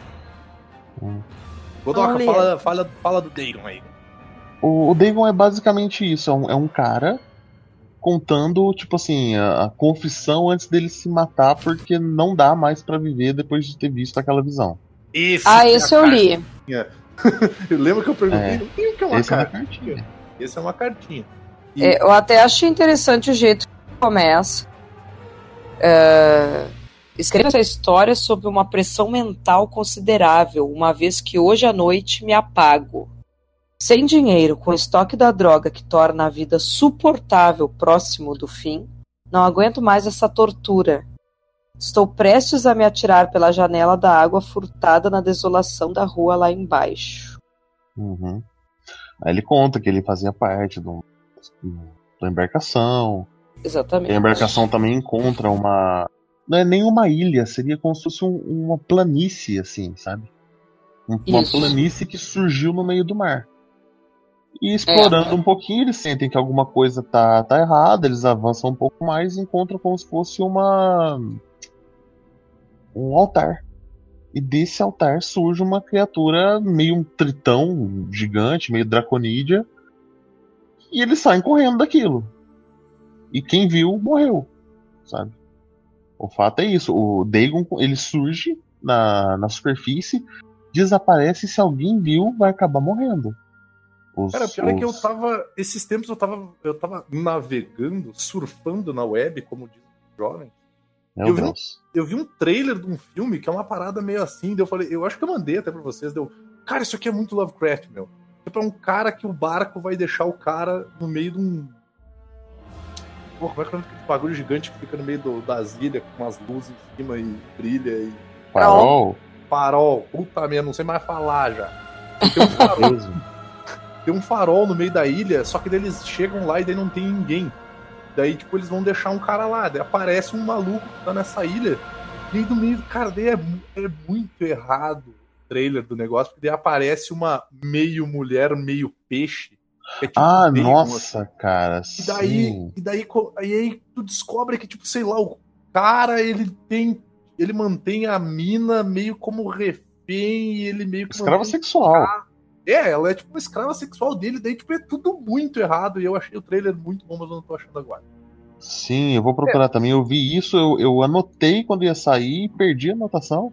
Hum. Godoka, Olha. fala, fala, fala do Dagon aí. O, o Dagon é basicamente isso, é um, é um cara contando, tipo assim, a, a confissão antes dele se matar, porque não dá mais pra viver depois de ter visto aquela visão. Esse Ah, é a esse eu li. Eu lembro que eu perguntei, É. não tem o que é uma Esse é uma carta. cartinha. Esse é uma cartinha. E- É, eu até achei interessante o jeito que começa. É, escreva essa história sob uma pressão mental considerável, uma vez que hoje à noite me apago. Sem dinheiro, com o estoque da droga que torna a vida suportável próximo do fim, não aguento mais essa tortura. Estou prestes a me atirar pela janela da água furtada na desolação da rua lá embaixo. Uhum. Aí ele conta que ele fazia parte do, da embarcação. E Exatamente. a embarcação também encontra uma, não é nem uma ilha, seria como se fosse um, uma planície, assim, sabe? Uma Isso. planície que surgiu no meio do mar. E explorando É. um pouquinho, eles sentem que alguma coisa tá, tá errada, eles avançam um pouco mais e encontram como se fosse uma um altar. E desse altar surge uma criatura meio um tritão gigante, meio draconídea, e eles saem correndo daquilo. E quem viu, morreu, sabe? O fato é isso, o Dagon, ele surge na, na superfície, desaparece, e se alguém viu, vai acabar morrendo. Os, Cara, pior os... é que eu tava. Esses tempos eu tava, eu tava navegando, surfando na web, como diz o jovem. Meu eu, vi um, Deus. eu vi um trailer de um filme que é uma parada meio assim. Daí eu falei, eu acho que eu mandei até pra vocês. Deu, cara, isso aqui é muito Lovecraft, meu. É pra um cara que o barco vai deixar o cara no meio de um. Pô, como é que é aquele bagulho gigante que fica no meio do, das ilhas com umas luzes em cima e brilha e. Farol? Farol. Puta merda, não sei mais falar já. Tem um farol. Tem um farol no meio da ilha, só que daí eles chegam lá e daí não tem ninguém. Daí, tipo, eles vão deixar um cara lá. Daí aparece um maluco que tá nessa ilha. E aí, do meio, cara, daí é, é muito errado o trailer do negócio, porque daí aparece uma meio mulher, meio peixe. É tipo Ah, um bacon, nossa, assim. cara. E daí, sim. e daí, e aí tu descobre que, tipo, sei lá, o cara, ele tem. Ele mantém a mina meio como refém e ele meio que. Escrava sexual. É, ela é tipo uma escrava sexual dele, daí tipo, é tudo muito errado, e eu achei o trailer muito bom, mas eu não tô achando agora. Sim, eu vou procurar é. também, eu vi isso, eu, eu anotei quando ia sair e perdi a anotação.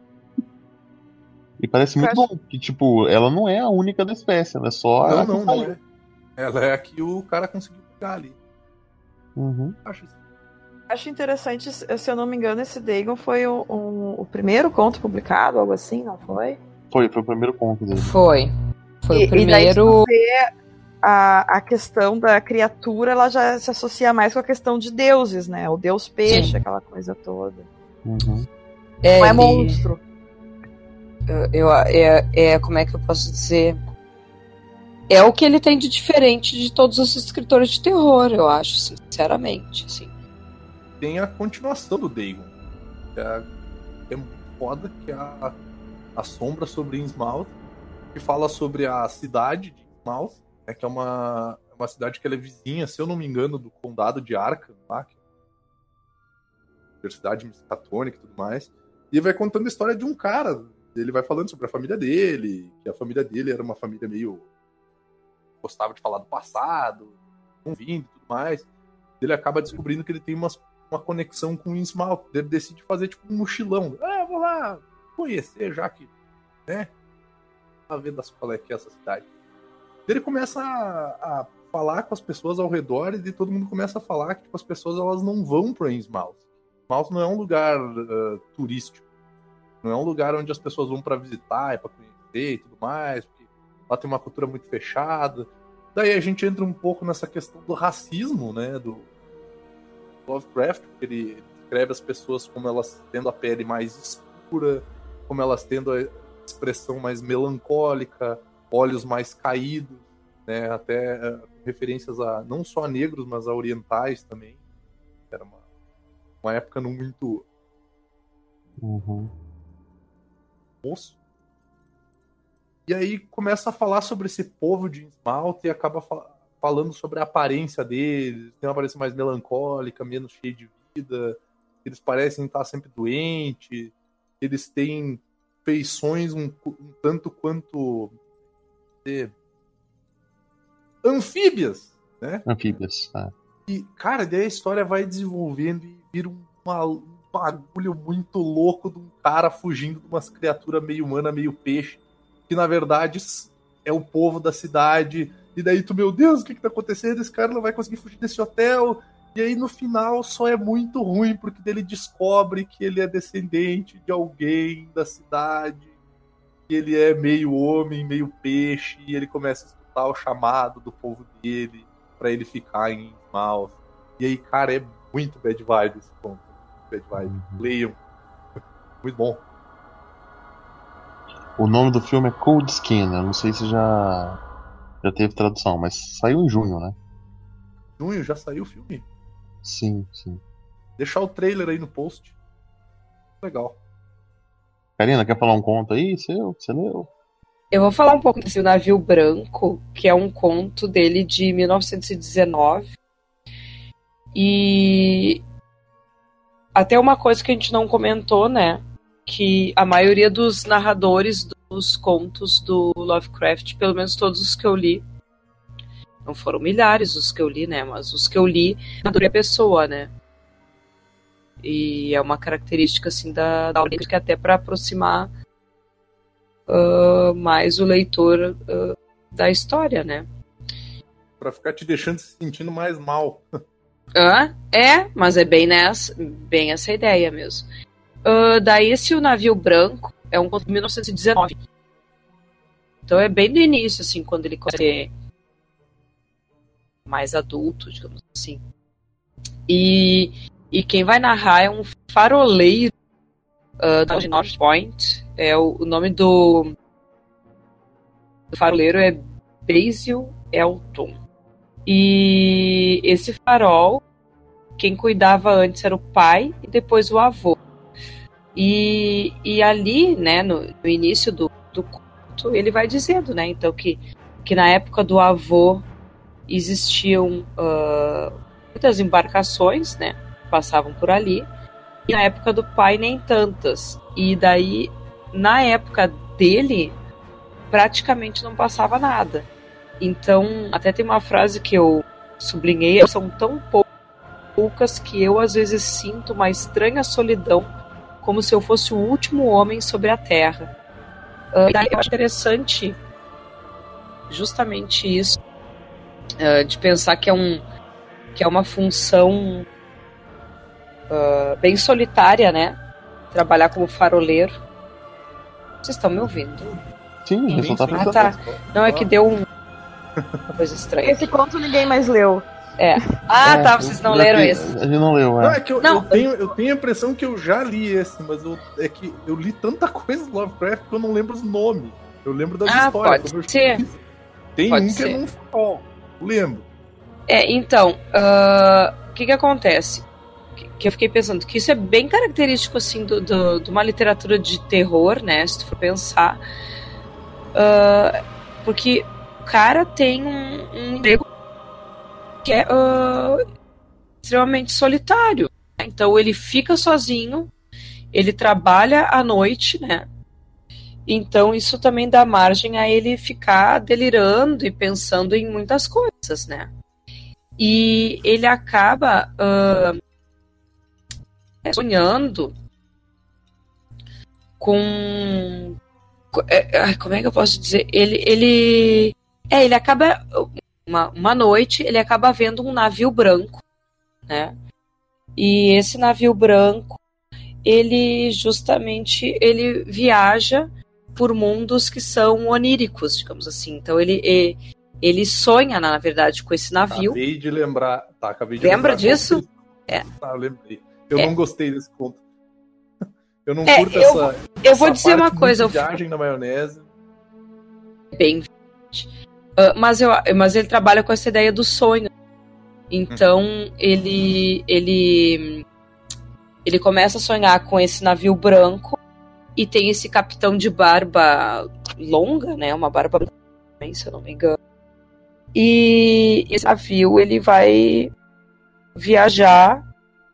E parece muito bom, que tipo, ela não é a única da espécie, ela é só não, a não, não é. Ela é a que o cara conseguiu pegar ali. Uhum. Acho isso. Acho interessante, se eu não me engano, esse Dagon foi o, um, o primeiro conto publicado, algo assim, não foi? Foi, foi o primeiro conto dele. Foi. Foi e, o primeiro. E daí, você, a, a questão da criatura, ela já se associa mais com a questão de deuses, né? O deus peixe, Sim. aquela coisa toda. Uhum. É, não é monstro. Eu, eu, é, é, como é que eu posso dizer? É o que ele tem de diferente de todos os escritores de terror, eu acho, sinceramente. Assim. Tem a continuação do Dagon. Que é, que é muito foda, que é a, a Sombra sobre Innsmouth, que fala sobre a cidade de Innsmouth, né, que é uma, uma cidade que ela é vizinha, se eu não me engano, do condado de Arkham, lá, que é Universidade Miskatonic e tudo mais. E vai contando a história de um cara. Ele vai falando sobre a família dele, que a família dele era uma família meio... gostava de falar do passado, convindo e tudo mais. Ele acaba descobrindo que ele tem umas, uma conexão com o Innsmouth. Ele decide fazer tipo um mochilão. Ah, vou lá conhecer, já que, né? A ver das qual é que é essa cidade. Ele começa a, a falar com as pessoas ao redor e todo mundo começa a falar que tipo, as pessoas elas não vão para Innsmouth. Innsmouth não é um lugar uh, turístico. Não é um lugar onde as pessoas vão para visitar, para conhecer e tudo mais, porque lá tem uma cultura muito fechada. Daí a gente entra um pouco nessa questão do racismo, né, do Lovecraft, porque ele descreve as pessoas como elas tendo a pele mais escura, como elas tendo a expressão mais melancólica, olhos mais caídos, né, até uh, referências a não só a negros, mas a orientais também. Era uma, uma época não muito... Uhum. moço. E aí começa a falar sobre esse povo de Innsmouth e acaba fal- falando sobre a aparência deles. Tem uma aparência mais melancólica, menos cheia de vida. Eles parecem estar sempre doentes. Eles têm feições um, um tanto quanto de... anfíbias, né? Anfíbias, tá. E, cara, daí a história vai desenvolvendo e vira uma, um bagulho muito louco de um cara fugindo de umas criaturas meio humana, meio peixe, que na verdade é o povo da cidade. E daí tu, meu Deus, o que que tá acontecendo? Esse cara não vai conseguir fugir desse hotel. E aí no final só é muito ruim, porque ele descobre que ele é descendente de alguém da cidade, que ele é meio homem, meio peixe, e ele começa a escutar o chamado do povo dele pra ele ficar em Innsmouth. E aí, cara, é muito bad vibe esse ponto. Bad vibe. Leiam. Muito bom. O nome do filme é Cold Skin, eu não sei se já já teve tradução, mas saiu em junho, né? Junho já saiu o filme? Sim, sim. deixar o trailer aí no post. Legal. Karina, quer falar um conto aí? Seu? Você leu? Eu vou falar um pouco desse Navio Branco, que é um conto dele de mil novecentos e dezenove. E até uma coisa que a gente não comentou, né? Que a maioria dos narradores dos contos do Lovecraft, pelo menos todos os que eu li, não foram milhares os que eu li, né? Mas os que eu li, narrador é pessoa, né? E é uma característica, assim, da, da obra, que até para aproximar uh, mais o leitor uh, da história, né? Pra ficar te deixando se sentindo mais mal. Ah, é, mas é bem, nessa, bem essa ideia mesmo. Uh, daí esse O Navio Branco é um conto de mil novecentos e dezenove. Então é bem do início, assim, quando ele começa a ser mais adulto, digamos assim. E, e quem vai narrar é um faroleiro uh, de North Point. É o, o nome do, do faroleiro é Basil Elton. E esse farol, quem cuidava antes era o pai e depois o avô. E, e ali, né, no, no início do, do conto, ele vai dizendo, né, então que, que na época do avô existiam uh, muitas embarcações, né, que passavam por ali, e na época do pai nem tantas. E daí, na época dele, praticamente não passava nada. Então, até tem uma frase que eu sublinhei, são tão poucas que eu às vezes sinto uma estranha solidão, como se eu fosse o último homem sobre a Terra. Uh, e daí eu acho interessante justamente isso, uh, de pensar que é, um, que é uma função uh, bem solitária, né? Trabalhar como faroleiro. Vocês estão me ouvindo? Sim, eu só tá Ah, tá. Não, é que deu um... uma coisa estranha. Esse conto ninguém mais leu. É. Ah, É, tá, vocês não leram a esse. A gente não leu, é. Não, é que eu, Não. eu, tenho, eu tenho a impressão que eu já li esse, mas eu, é que eu li tanta coisa do Lovecraft que eu não lembro os nomes. Eu lembro das Ah, histórias. pode como eu ser. disse. Tem Pode um ser. que é num farol. Eu lembro. É, então, ah, o que que acontece? Que, que eu fiquei pensando que isso é bem característico, assim, do, do, de uma literatura de terror, né, se tu for pensar. Ah, porque o cara tem um, um emprego que é uh, extremamente solitário. Né? Então ele fica sozinho, ele trabalha à noite, né? Então isso também dá margem a ele ficar delirando e pensando em muitas coisas, né? E ele acaba uh, sonhando com... É, como é que eu posso dizer? Ele... ele é, ele acaba... Uma, uma noite, ele acaba vendo um navio branco, né? E esse navio branco, ele justamente, ele viaja por mundos que são oníricos, digamos assim. Então ele, ele sonha, na verdade, com esse navio. Acabei de lembrar. Tá, acabei de Lembra lembrar disso? É. Tá, eu lembrei. Eu é. não gostei desse conto. Eu não é, curto eu, essa. Eu essa vou dizer uma coisa. Viagem na maionese. Bem. Uh, mas, eu, mas ele trabalha com essa ideia do sonho. Então hum. ele, ele, ele começa a sonhar com esse navio branco e tem esse capitão de barba longa, né? Uma barba branca, se eu não me engano. E esse navio ele vai viajar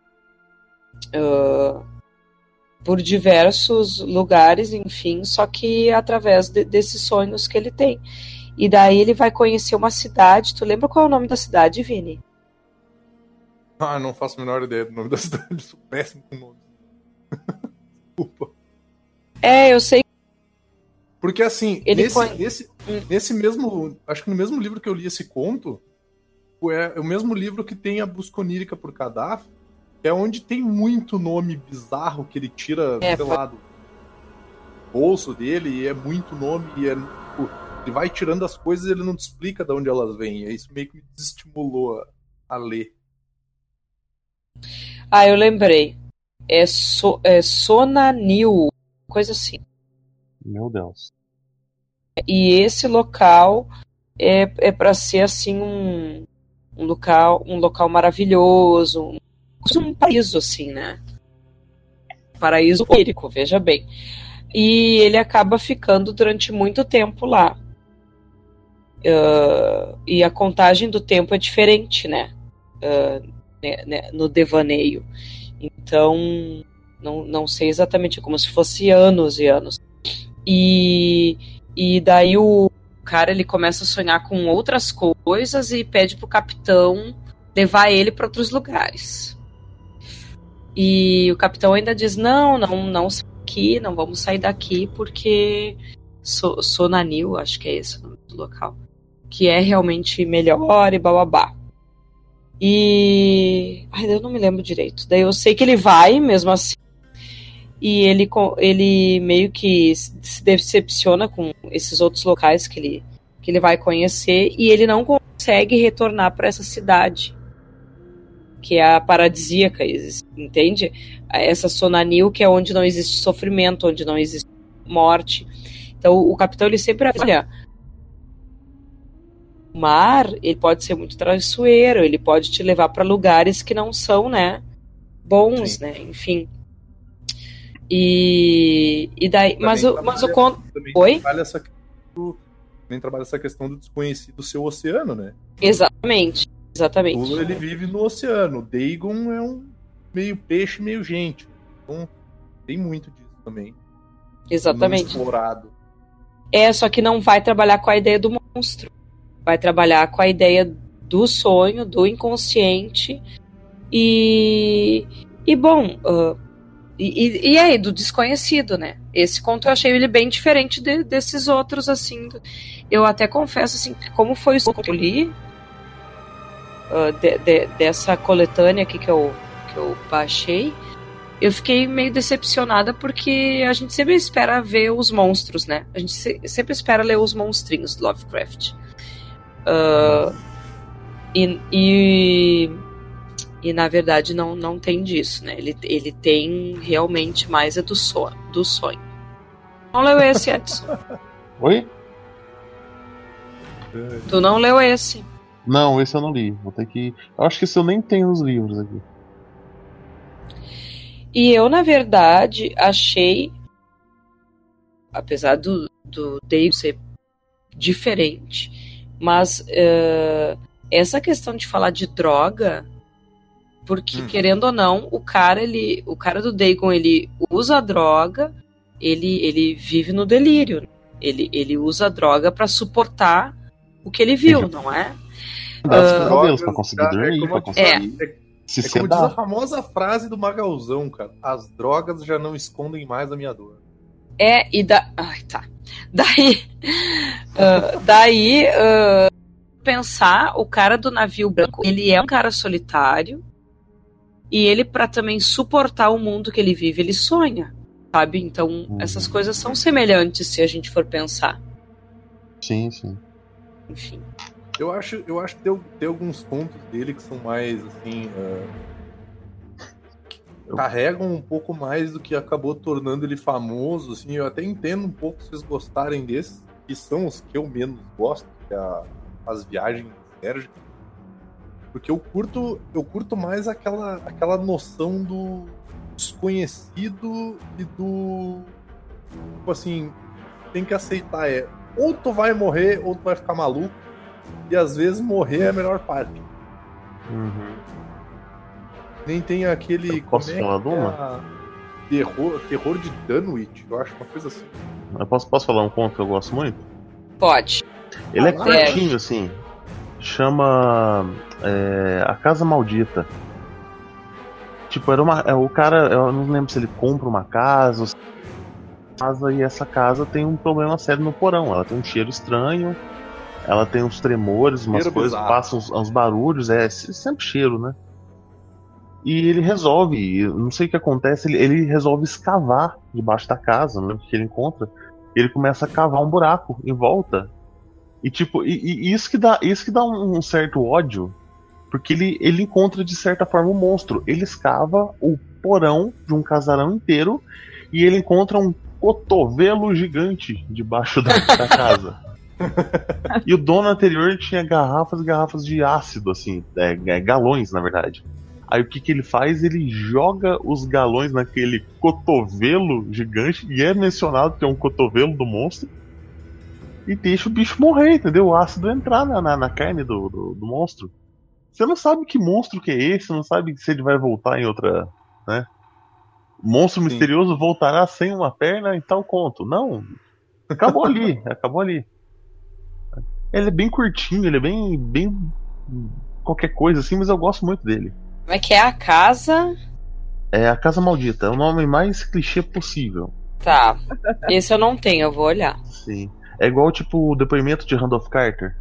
uh, por diversos lugares, enfim, só que através de, desses sonhos que ele tem. E daí ele vai conhecer uma cidade. Tu lembra qual é o nome da cidade, Vini? Ah, não faço a menor ideia do nome da cidade. Sou péssimo com nome. Desculpa. É, eu sei. Porque assim, ele nesse, conhe... nesse, hum. nesse mesmo... Acho que no mesmo livro que eu li esse conto, é o mesmo livro que tem a busca onírica por Kadaf, é onde tem muito nome bizarro que ele tira, é, sei lá, do bolso dele, e é muito nome, e é... Ele vai tirando as coisas e ele não te explica de onde elas vêm. E isso meio que me desestimulou a, a ler. Ah, eu lembrei. É, so, é Sonanil, coisa assim. Meu Deus. E esse local é, é para ser assim um, um local, um local maravilhoso, um paraíso, assim, né? Paraíso onírico, veja bem. E ele acaba ficando durante muito tempo lá. Uh, e a contagem do tempo é diferente, né? Uh, né, né? No devaneio. Então, não, não sei exatamente, é como se fosse anos e anos. E, e daí o cara ele começa a sonhar com outras coisas e pede pro capitão levar ele para outros lugares. E o capitão ainda diz, não, não, não sai daqui, não vamos sair daqui porque so, Sonanil, acho que é esse o nome do local, que é realmente melhor e bababá. E... ai, eu não me lembro direito. Daí eu sei que ele vai, mesmo assim, e ele, ele meio que se decepciona com esses outros locais que ele, que ele vai conhecer, e ele não consegue retornar para essa cidade, que é a paradisíaca, entende? Essa Sonanil, que é onde não existe sofrimento, onde não existe morte. Então o capitão ele sempre olha, o mar ele pode ser muito traiçoeiro, ele pode te levar para lugares que não são, né, bons, sim, né, enfim. E, e daí, também mas o, mas o conto, oi? Trabalha essa, também trabalha essa questão do desconhecido seu oceano, né? Exatamente, exatamente. Ele vive no oceano. O Dagon é um meio peixe, meio gente. Então tem muito disso também. Exatamente. Não explorado. É, só que não vai trabalhar com a ideia do monstro. Vai trabalhar com a ideia do sonho, do inconsciente. E, e bom, uh, e, e aí, do desconhecido, né? Esse conto eu achei ele bem diferente de, desses outros, assim. Eu até confesso, assim, que como foi o que eu li, uh, de, de, dessa coletânea aqui que eu, que eu baixei, eu fiquei meio decepcionada porque a gente sempre espera ver os monstros, né? A gente se, sempre espera ler os monstrinhos do Lovecraft. Uh, e, e, e na verdade não, não tem disso, né? Ele, ele tem realmente mais é do, so, do sonho. Não leu esse, Edson? Oi? Tu não leu esse? Não, esse eu não li. Vou ter que. Eu acho que esse eu nem tenho os livros aqui. E eu, na verdade, achei, apesar do, do Dave ser diferente, mas uh, essa questão de falar de droga, porque, hum. querendo ou não, o cara, ele, o cara do Dagon, ele usa a droga, ele, ele vive no delírio. Ele, ele usa a droga para suportar o que ele viu, ele... não é? Dá uh, drogas para conseguir dormir, é para conseguir... É. Se é como diz a famosa frase do Magalzão, cara. As drogas já não escondem mais a minha dor. É, e da... Ai, tá. Daí... uh, daí... Uh, pensar, o cara do navio branco, ele é um cara solitário. E ele, pra também suportar o mundo que ele vive, ele sonha. Sabe? Então, uhum. essas coisas são semelhantes se a gente for pensar. Sim, sim. Enfim. Eu acho, eu acho que tem, tem alguns pontos dele que são mais, assim, uh, eu... carregam um pouco mais do que acabou tornando ele famoso, assim. Eu até entendo um pouco se vocês gostarem desses, que são os que eu menos gosto, que é a, as viagens enérgicas. Porque eu curto, eu curto mais aquela, aquela noção do desconhecido e do... Tipo assim, tem que aceitar, é, ou tu vai morrer ou tu vai ficar maluco. E às vezes morrer é a melhor parte. Uhum. Nem tem aquele... Eu posso como é falar de uma? É terror, terror de Dunwich, eu acho uma coisa assim. Eu posso, posso falar um conto que eu gosto muito? Pode. Ele ah, é curtinho, é. assim. Chama é, A Casa Maldita. Tipo, era uma, é, o cara... Eu não lembro se ele compra uma casa, se casa e essa casa tem um problema sério no porão. Ela tem um cheiro estranho. Ela tem uns tremores, umas cheiro coisas, bizarro. Passa uns, uns barulhos, é sempre cheiro, né? E ele resolve, não sei o que acontece, ele, ele resolve escavar debaixo da casa, né? Que ele encontra. Ele começa a cavar um buraco em volta. E tipo, e, e isso que dá, isso que dá um, um certo ódio, porque ele, ele encontra de certa forma um monstro. Ele escava o porão de um casarão inteiro e ele encontra um cotovelo gigante debaixo da, da casa. E o dono anterior tinha garrafas e garrafas de ácido, assim, é, galões, na verdade. Aí o que que ele faz? Ele joga os galões naquele cotovelo gigante, e é mencionado que é um cotovelo do monstro, e deixa o bicho morrer, entendeu? O ácido entrar na, na, na carne do, do, do monstro. Você não sabe que monstro que é esse, não sabe se ele vai voltar em outra, né? O monstro Sim. misterioso voltará sem uma perna em tal conto. Não, acabou ali, acabou ali. Ele é bem curtinho, ele é bem, bem qualquer coisa assim, mas eu gosto muito dele. Como é que é a casa? É a Casa Maldita, é o nome mais clichê possível. Tá. Esse eu não tenho, eu vou olhar. Sim. É igual tipo o depoimento de Randolph Carter.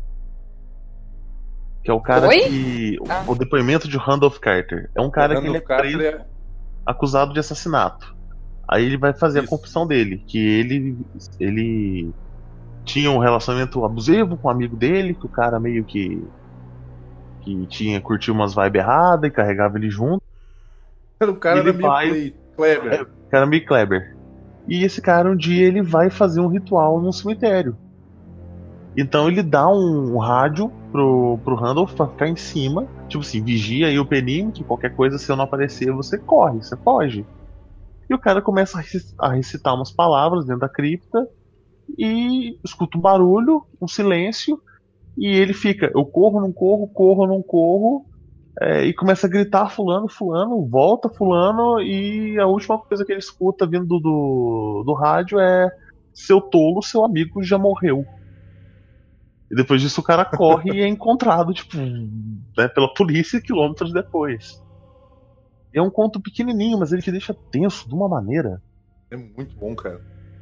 Que é o cara Oi? que. Ah. O depoimento de Randolph Carter. É um cara que ele é preso, é... acusado de assassinato. Aí ele vai fazer Isso. a confissão dele, que ele. ele tinha um relacionamento abusivo com um amigo dele, que o cara meio que. que tinha curtido umas vibes erradas e carregava ele junto. O cara Ele era meio vai- play, Kleber. É, o cara meio Kleber. E esse cara um dia ele vai fazer um ritual num cemitério. Então ele dá um, um rádio pro, pro Randolph pra ficar em cima. Tipo assim, vigia aí o perímetro, qualquer coisa, se eu não aparecer, você corre, você foge. E o cara começa a reci- a recitar umas palavras dentro da cripta e escuta um barulho, um silêncio, e ele fica, eu corro, não corro, corro, não corro, é, e começa a gritar fulano, fulano, volta fulano, e a última coisa que ele escuta vindo do, do, do rádio é seu tolo, seu amigo já morreu. E depois disso o cara corre e é encontrado, tipo, né, pela polícia quilômetros depois. É um conto pequenininho, mas ele te deixa tenso de uma maneira. É muito bom, cara.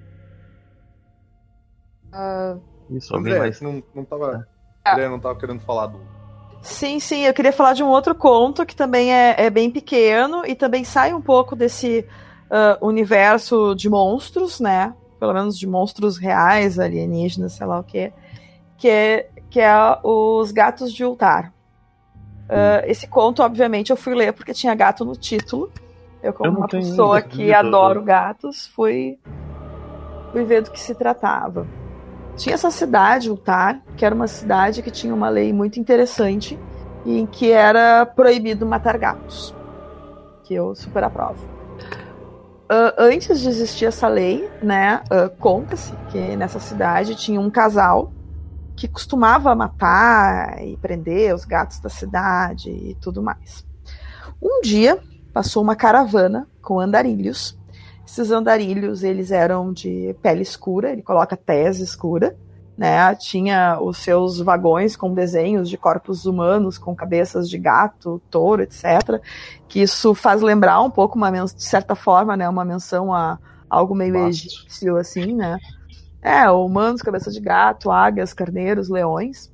Isso, alguém André, mais. não, não tava. André não tava querendo falar do. Sim, sim, eu queria falar de um outro conto que também é, é bem pequeno e também sai um pouco desse uh, universo de monstros, né? Pelo menos de monstros reais, alienígenas, sei lá o quê. Que é, que é Os Gatos de Ultar. Uh, esse conto, obviamente, eu fui ler porque tinha gato no título. Eu, como Eu não uma tenho pessoa ainda, que acredita? adoro gatos, fui, fui ver do que se tratava. Tinha essa cidade, Ultar, que era uma cidade que tinha uma lei muito interessante e em que era proibido matar gatos. Que eu super aprovo. Uh, antes de existir essa lei, né, uh, conta-se que nessa cidade tinha um casal que costumava matar e prender os gatos da cidade e tudo mais. Um dia, passou uma caravana com andarilhos. Esses andarilhos, eles eram de pele escura, ele coloca tez escura, né? Tinha os seus vagões com desenhos de corpos humanos, com cabeças de gato, touro, etcétera. Que isso faz lembrar um pouco, uma, de certa forma, né, uma menção a algo meio Nossa. egípcio, assim, né? É, humanos, cabeça de gato, águias, carneiros, leões.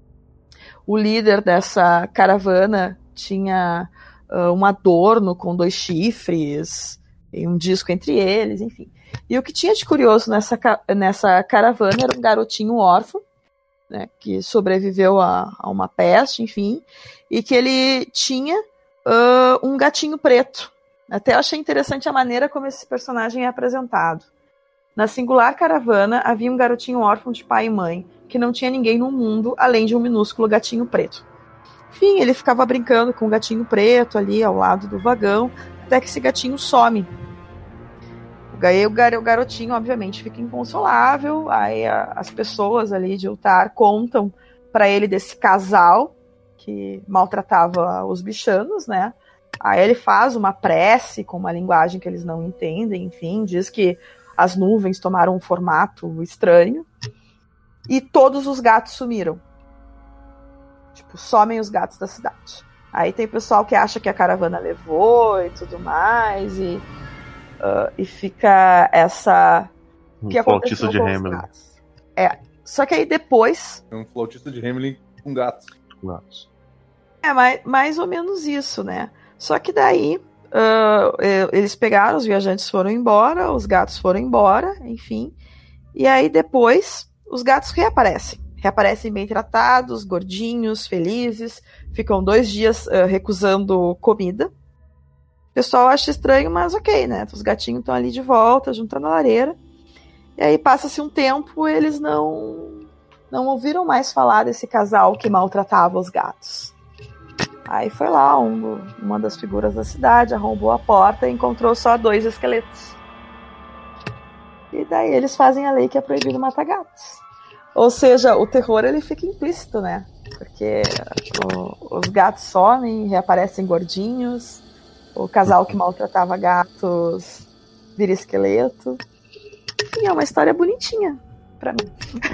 O líder dessa caravana tinha uh, um adorno com dois chifres e um disco entre eles, enfim. E o que tinha de curioso nessa, nessa caravana era um garotinho órfão, né, que sobreviveu a, a uma peste, enfim, e que ele tinha uh, um gatinho preto. Até eu achei interessante a maneira como esse personagem é apresentado. Na singular caravana havia um garotinho órfão de pai e mãe, que não tinha ninguém no mundo além de um minúsculo gatinho preto. Enfim, ele ficava brincando com o gatinho preto ali ao lado do vagão, até que esse gatinho some. Aí o garotinho, obviamente, fica inconsolável, aí as pessoas ali de Ultar contam para ele desse casal que maltratava os bichanos, né? Aí ele faz uma prece com uma linguagem que eles não entendem, enfim, diz que as nuvens tomaram um formato estranho e todos os gatos sumiram. Tipo, somem os gatos da cidade. Aí tem pessoal que acha que a caravana levou e tudo mais, e, uh, e fica essa... Um que flautista de com os Hamelin. gatos. É, só que aí depois... É um flautista de Hamelin com gatos. Gatos. É mais, mais ou menos isso, né? Só que daí... Uh, eles pegaram, os viajantes foram embora, os gatos foram embora, enfim. E aí depois os gatos reaparecem. Reaparecem bem tratados, gordinhos, felizes. Ficam dois dias uh, recusando comida. O pessoal acha estranho, mas ok, né? Os gatinhos estão ali de volta, juntando a lareira. E aí passa-se um tempo, eles não, não ouviram mais falar desse casal que maltratava os gatos. Aí foi lá um, uma das figuras da cidade, arrombou a porta e encontrou só dois esqueletos. E daí eles fazem a lei que é proibido matar gatos. Ou seja, o terror ele fica implícito, né? Porque o, os gatos somem, reaparecem gordinhos, o casal que maltratava gatos vira esqueleto. Enfim, é uma história bonitinha pra mim.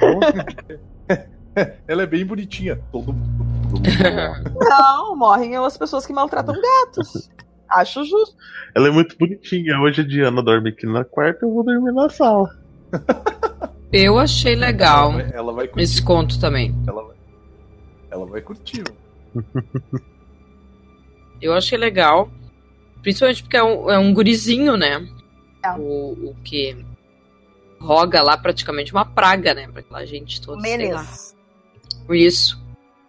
Ela é bem bonitinha. Todo mundo, todo mundo. Não, morrem as pessoas que maltratam gatos. Acho justo. Ela é muito bonitinha. Hoje a Diana dorme aqui na quarta, eu vou dormir na sala. Eu achei legal ela vai, ela vai curtir. Esse conto também. Ela vai, ela vai curtir. Eu achei legal. Principalmente porque é um, é um gurizinho, né? É. O, o que roga lá praticamente uma praga, né? Pra aquela gente toda, sei lá. Isso.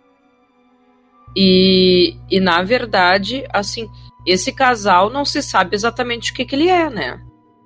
E, e na verdade, assim, esse casal não se sabe exatamente o que, que ele é, né?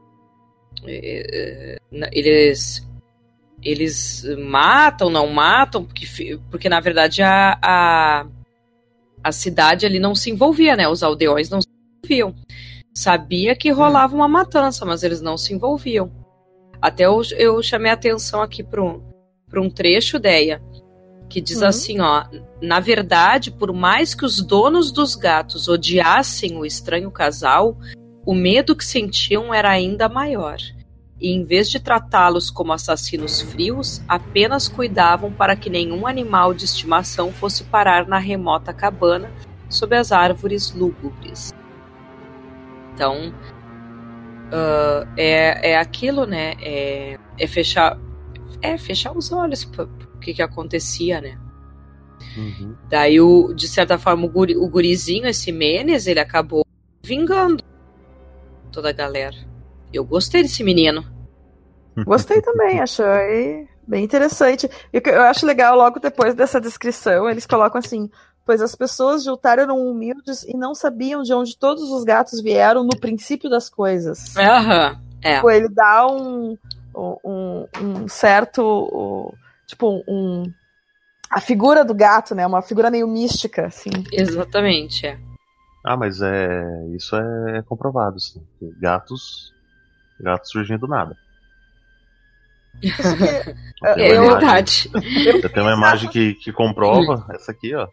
Eles eles matam, não matam, porque, porque na verdade a, a, a cidade ali não se envolvia, né? Os aldeões não se envolviam. Sabia que rolava uma matança, mas eles não se envolviam. Até eu, eu chamei a atenção aqui para um, para um trecho, Deia, que diz uhum. assim, ó, na verdade, por mais que os donos dos gatos odiassem o estranho casal, o medo que sentiam era ainda maior. E em vez de tratá-los como assassinos frios, apenas cuidavam para que nenhum animal de estimação fosse parar na remota cabana sob as árvores lúgubres. Então, uh, é, é aquilo, né? É, é fechar, é fechar os olhos para o que, que acontecia, né? Uhum. Daí, o, de certa forma, o, guri, o gurizinho, esse Menes, ele acabou vingando toda a galera. Eu gostei desse menino. Gostei também, achei bem interessante. E eu acho legal, logo depois dessa descrição, eles colocam assim, pois as pessoas de Ultar eram humildes e não sabiam de onde todos os gatos vieram no princípio das coisas. Aham, é. Tipo, ele dá um, um, um certo, tipo, um... a figura do gato, né? Uma figura meio mística, assim. Exatamente, é. Ah, mas é isso é comprovado, assim. Gatos, gatos surgem do nada. Isso que, é eu, verdade. Você tem uma imagem que, que comprova essa aqui, ó.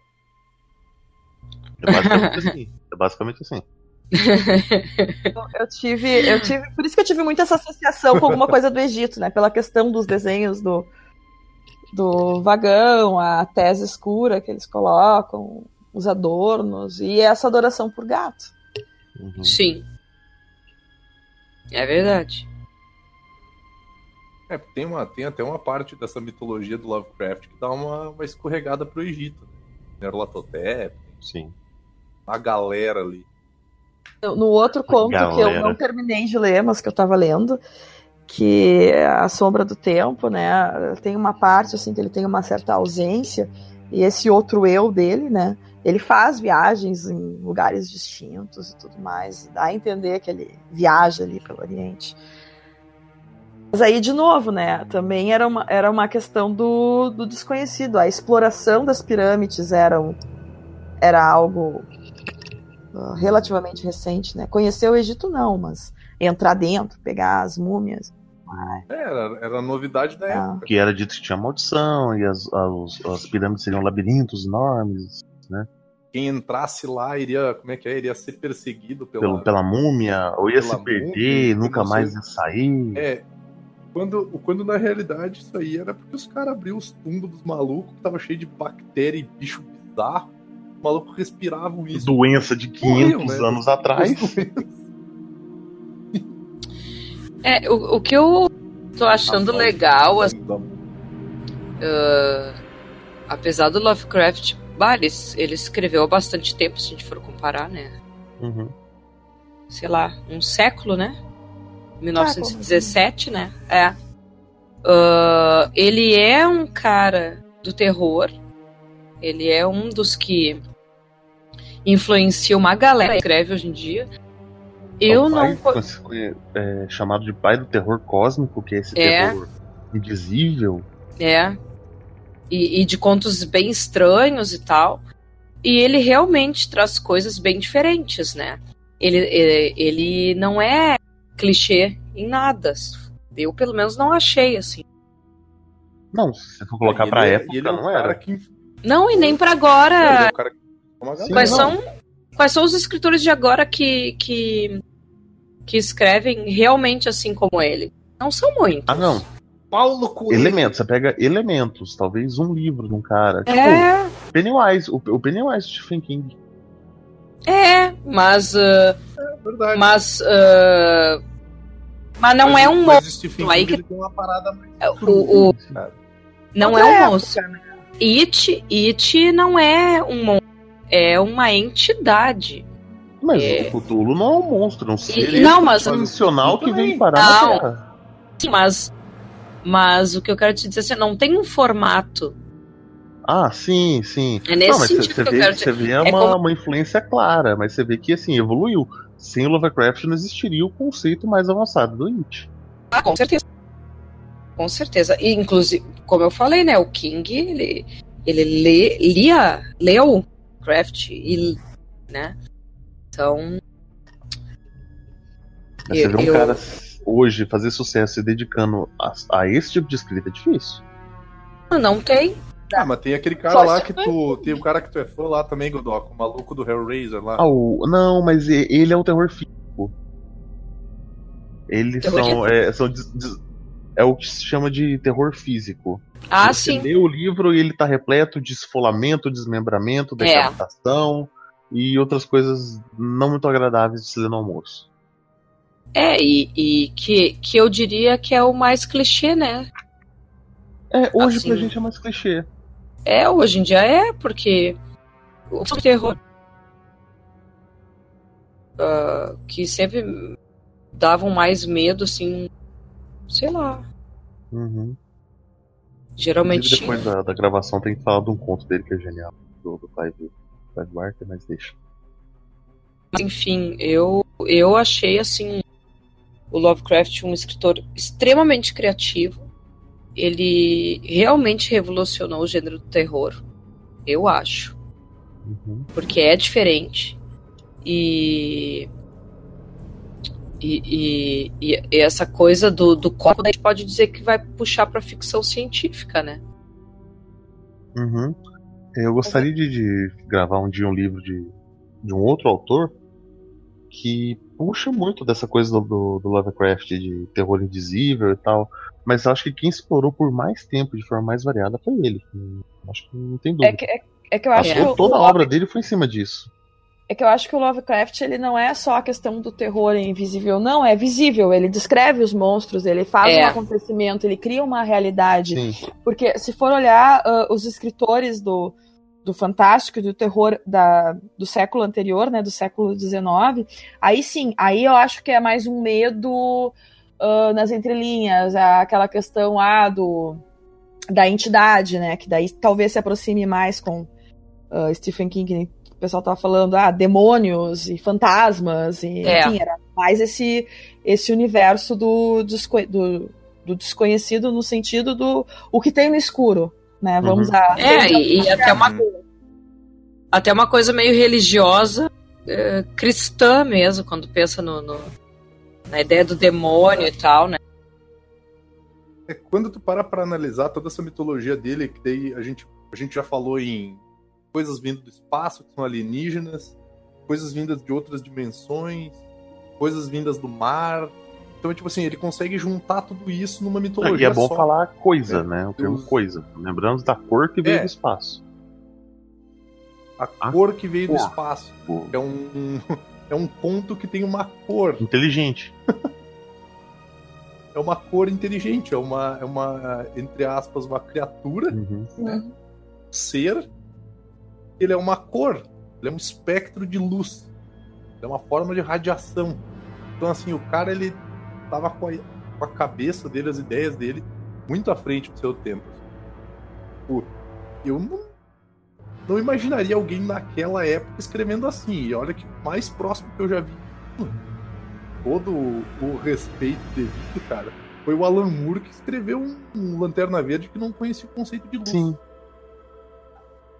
É basicamente assim. É basicamente assim. Eu tive, eu tive, por isso que eu tive muito essa associação com alguma coisa do Egito, né? Pela questão dos desenhos do, do vagão, a tese escura que eles colocam, os adornos e essa adoração por gato. Uhum. Sim. É verdade. É, tem, uma, tem até uma parte dessa mitologia do Lovecraft que dá uma, uma escorregada pro Egito. Nerlatotep. Sim. A galera ali. No outro conto galera. que eu não terminei de ler, mas que eu tava lendo, que é A Sombra do Tempo, né? Tem uma parte assim que ele tem uma certa ausência, e esse outro eu dele, né? Ele faz viagens em lugares distintos e tudo mais, dá a entender que ele viaja ali pelo Oriente. Mas aí, de novo, né, também era uma, era uma questão do, do desconhecido. A exploração das pirâmides era, um, era algo uh, relativamente recente, né? Conhecer o Egito não, mas entrar dentro, pegar as múmias. É, era, era a novidade da é. época. Que era dito que tinha maldição e as, as, as pirâmides seriam labirintos enormes, né? Quem entrasse lá iria, como é que é? Iria ser perseguido pela, Pelo, pela múmia, ou ia pela se perder, múmia, nunca mais sei. ia sair. É, quando, quando na realidade isso aí era porque os caras abriam os tumbos dos malucos, que tava cheio de bactéria e bicho bizarro. Os malucos respiravam isso. Doença de quinhentos Morreu, né? anos atrás. É, o, o que eu tô achando Ah, legal, não, assim, não. uh, apesar do Lovecraft, bah, ele, ele escreveu há bastante tempo, se a gente for comparar, né? Uhum. Sei lá, um século, né? mil novecentos e dezessete, ah, né? É. Uh, ele é um cara do terror. Ele é um dos que influencia uma galera que escreve hoje em dia. Eu não... É, chamado de pai do terror cósmico, que é esse é. terror invisível. É. E, e de contos bem estranhos e tal. e ele realmente traz coisas bem diferentes, né? Ele, ele, ele não é clichê em nada. Eu, pelo menos, não achei, assim. Não, se você for colocar pra é, época, ele é um não era. Que... Não, e nem pra agora. Ele é um cara que... Sim, quais, são, quais são os escritores de agora que, que, que escrevem realmente assim como ele? Não são muitos. Ah, não. Paulo Coelho. Elementos, você pega elementos, talvez um livro de um cara. É. Tipo, Pennywise, o, o Pennywise de Stephen King. É, mas. Uh, é verdade. Mas. Uh, mas não mas, é um monstro. Aí que tem uma parada mais o, o, Não é um monstro. It, It não é um monstro. É uma entidade. Mas é... o Cthulhu não é um monstro, não sei. Não, mas tradicional que vem parar não. na Terra. Sim, mas. Mas o que eu quero te dizer é assim, não tem um formato. Ah, sim, sim. É nesse não, mas sentido você que eu vê, quero você dizer. vê É uma, como... uma influência clara, mas você vê que assim, evoluiu. Sem o Lovecraft não existiria o conceito mais avançado do It. Ah, com certeza. Com certeza. E, inclusive, como eu falei, né, o King, ele, ele lê, lia, leu Lovecraft, e, né, então... Mas você eu, vê um eu... cara hoje fazer sucesso se dedicando a, a esse tipo de escrita é difícil. Não tem. Ah, mas tem aquele cara Só lá que tu... Tem um cara que tu é fã lá também, Godoc, o maluco do Hellraiser lá. Ah, o, não, mas ele é o terror físico. Eles terror são... É, são des, des, é o que se chama de terror físico. Ah, Você sim. lê o livro e ele tá repleto de esfolamento, desmembramento, decapitação é. e outras coisas não muito agradáveis de se ler no almoço. É, e, e que, que eu diria que é o mais clichê, né? É, hoje assim, pra gente é mais clichê. É, hoje em dia é, porque o terror uh, que sempre davam mais medo, assim, sei lá. Uhum. Geralmente. Inclusive, depois da, da gravação tem que falar de um conto dele que é genial, do, do Clive, Clive Barker, mas deixa. Mas, enfim, eu, eu achei, assim, o Lovecraft um escritor extremamente criativo. Ele realmente revolucionou o gênero do terror, eu acho. Uhum. Porque é diferente. E... E, e, e essa coisa do, do corpo, a gente pode dizer que vai puxar pra ficção científica, né? Uhum. Eu gostaria de, de gravar um dia um livro de, de um outro autor que puxa muito dessa coisa do, do, do Lovecraft, de terror indizível e tal. Mas acho que quem explorou por mais tempo, de forma mais variada, foi ele. Acho que não tem dúvida. É que, é, é que eu acho acho que que toda o, a obra dele foi em cima disso. É que eu acho que o Lovecraft, ele não é só a questão do terror invisível, não, é visível, ele descreve os monstros, ele faz é. um acontecimento, ele cria uma realidade. Sim. Porque se for olhar uh, os escritores do, do fantástico e do terror da, do século anterior, né, do século dezenove, aí sim, aí eu acho que é mais um medo uh, nas entrelinhas, aquela questão ah, do, da entidade, né, que daí talvez se aproxime mais com uh, Stephen King. O pessoal tava falando, ah, demônios e fantasmas, e é. enfim, era mais esse, esse universo do, do, do desconhecido no sentido do o que tem no escuro, né? Vamos uhum. a... É, e, e até, uma, até uma coisa meio religiosa, é, cristã mesmo, quando pensa no, no, na ideia do demônio e tal, né? É, quando tu para pra analisar toda essa mitologia dele, que daí a gente, a gente já falou em coisas vindas do espaço, que são alienígenas, coisas vindas de outras dimensões, coisas vindas do mar. Então, tipo assim, ele consegue juntar tudo isso numa mitologia. E é bom só. falar coisa, é, né? O termo Deus... coisa. Lembrando da cor que veio é. do espaço. A, a cor que veio cor. do espaço. Cor. É um, é um ponto que tem uma cor. Inteligente. É uma cor inteligente. É uma, é uma entre aspas, uma criatura. Uhum. Né? Um ser. Ele é uma cor, ele é um espectro de luz, ele é uma forma de radiação. Então, assim, o cara, ele tava com a, com a cabeça dele, as ideias dele, muito à frente do seu tempo. Pô, eu não, não imaginaria alguém naquela época escrevendo assim. E olha que o mais próximo que eu já vi, todo o respeito devido, cara, foi o Alan Moore que escreveu um, um Lanterna Verde que não conhecia o conceito de luz. Sim.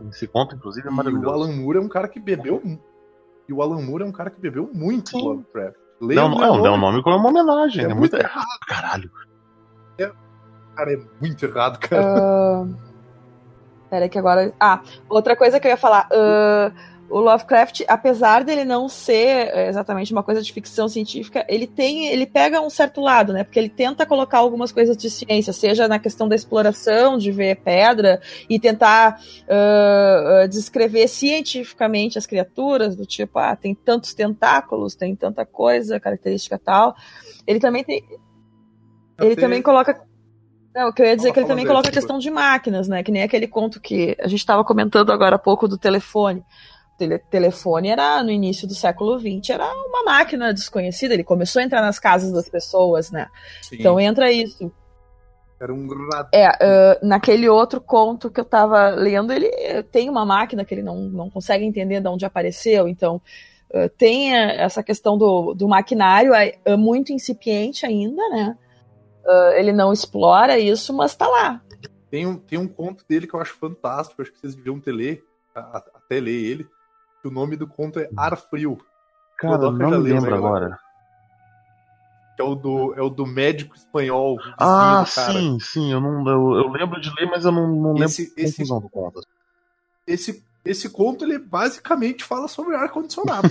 Esse conto, inclusive, é E maravilhoso. o Alan Moore é um cara que bebeu. E o Alan Moore é um cara que bebeu muito Sim. Lovecraft. Não, não, é, um- é um nome como uma homenagem. É, É, muito muito errado. caralho. Cara, é muito errado, cara. Uh... Pera que agora... Ah, outra coisa que eu ia falar. Uh, o Lovecraft, apesar dele não ser exatamente uma coisa de ficção científica, ele tem, ele pega um certo lado, né? Porque ele tenta colocar algumas coisas de ciência, seja na questão da exploração, de ver pedra, e tentar uh, descrever cientificamente as criaturas, do tipo, ah, tem tantos tentáculos, tem tanta coisa, característica tal. Ele também tem... Ele Até- também coloca... Não, o que eu ia dizer é que ele Fala, também fala, coloca a André, questão de máquinas, né? Que nem aquele conto que a gente estava comentando agora há pouco do telefone. O tele- telefone era, no início do século vinte, era uma máquina desconhecida. Ele começou a entrar nas casas das pessoas, né? Sim, Então entra isso. era um rato. É, uh, naquele outro conto que eu estava lendo, ele tem uma máquina que ele não, não consegue entender de onde apareceu. Então uh, tem essa questão do, do maquinário, é, é muito incipiente ainda, né? Uh, ele não explora isso, mas tá lá. Tem um, tem um conto dele que eu acho fantástico, acho que vocês deviam ter ler, a- a- até ler ele, que o nome do conto é Ar Frio, Cara, Godoka não já me leu, lembro né, agora. que é o do, é o do médico espanhol, vizinho Ah, do cara. sim, sim. Eu, não, eu, eu lembro de ler, mas eu não, não lembro Esse- da esse- conclusão do conto. Esse, esse conto, ele basicamente fala sobre ar-condicionado.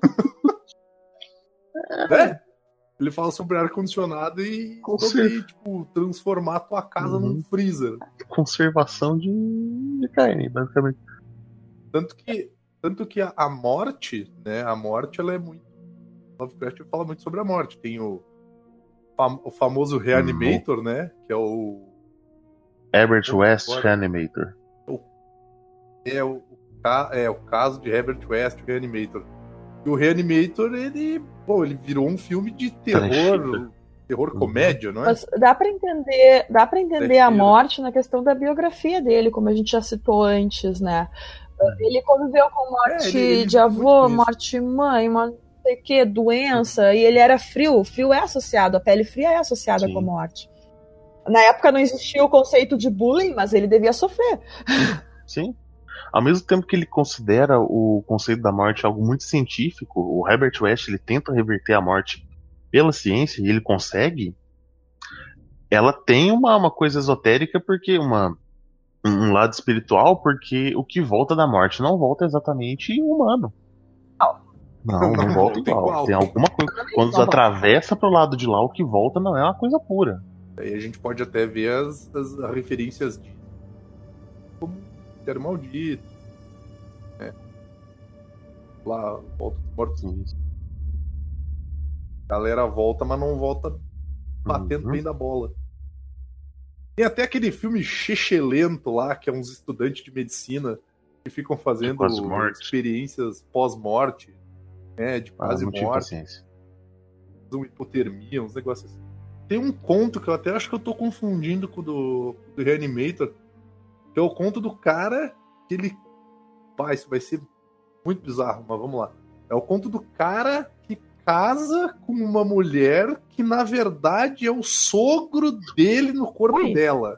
né? Ele fala sobre ar-condicionado e Com sobre, certeza. tipo, transformar a tua casa Uhum. num freezer. Conservação de, de carne, basicamente. Tanto que, tanto que a, a morte, né? A morte, ela é muito... Lovecraft fala muito sobre a morte. Tem o, fam- o famoso Reanimator, né? Que é o... Herbert Eu West concordo. Reanimator. É o, o ca- é o caso de Herbert West, o Reanimator. E o Reanimator, ele, pô, ele virou um filme de terror, Trecheira. terror Uhum. comédia, não é? Mas dá pra entender, dá para entender a Trecheira. morte na questão da biografia dele, como a gente já citou antes, né? Ele conviveu com morte É, ele- ele de lidou avô, muito com isso. morte de mãe, uma não sei o que, doença, e ele era frio. O frio é associado, a pele fria é associada Sim. com a morte. Na época não existia o conceito de bullying, mas ele devia sofrer. Sim. Ao mesmo tempo que ele considera o conceito da morte algo muito científico, o Herbert West ele tenta reverter a morte pela ciência e ele consegue. Ela tem uma, uma coisa esotérica porque uma um lado espiritual, porque o que volta da morte não volta exatamente humano. Não, não, Não volta volta igual. igual. Tem alguma coisa. Quando Não atravessa pro lado de lá, o que volta não é uma coisa pura. Aí a gente pode até ver as, as referências de como Ter Maldito, né? Lá, volta dos mortos. A galera volta, mas não volta batendo Uhum. bem da bola. Tem até aquele filme Chechelento lá, que é uns estudantes de medicina que ficam fazendo pós-morte. experiências pós-morte, né, de Ah, quase não tive morte, paciência. usam hipotermia, uns negócios assim. Tem um conto que eu até acho que eu tô confundindo com o do, do Reanimator, que é o conto do cara que ele... Pá, isso vai ser muito bizarro, mas vamos lá. É o conto do cara que casa com uma mulher que, na verdade, é o sogro dele no corpo Ui. dela.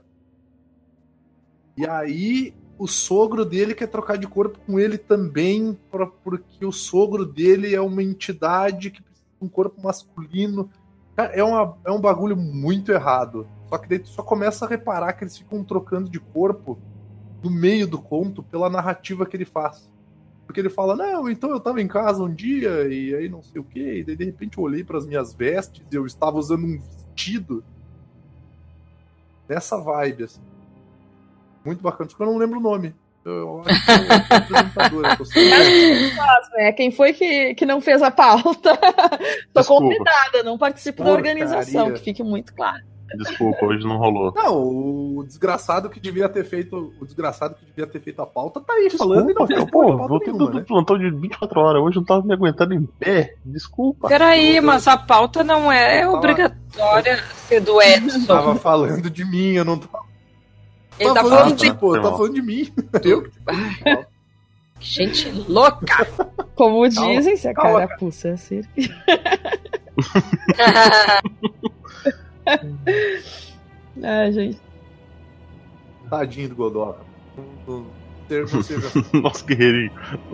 E aí, o sogro dele quer trocar de corpo com ele também, pra, porque o sogro dele é uma entidade que precisa de um corpo masculino. Cara, é, uma, é um bagulho muito errado. Só que daí tu só começa a reparar que eles ficam trocando de corpo no meio do conto pela narrativa que ele faz. Porque ele fala, não, então eu tava em casa um dia e aí não sei o que, e daí de repente eu olhei pras minhas vestes e eu estava usando um vestido nessa vibe, assim. Muito bacana, só que eu não lembro o nome. Eu, eu acho que é o apresentador. Eu tô sabendo. É, quem foi que, que não fez a pauta? Tô Desculpa. convidada, não participo da Porcaria. organização, que fique muito claro. Desculpa, hoje não rolou. Não, o desgraçado que devia ter feito. O desgraçado que devia ter feito a pauta tá aí falando e não fez Desculpa, porra de pô, pauta voltei nenhuma, do né? plantão de vinte e quatro horas. Hoje eu não tava me aguentando em pé. Desculpa. Peraí, mas a pauta não é Eu tava- obrigatória ser do Edson. Tava falando de mim, eu não tava. Ele tava tá falando falando de de ti, pô, eu tava Não. falando de mim. Eu? gente louca. Como Calma, dizem, se a calma, carapuça é assim. Ah, gente. Tadinho do Godoka. Não, não- Ser você já... Nosso guerreirinho.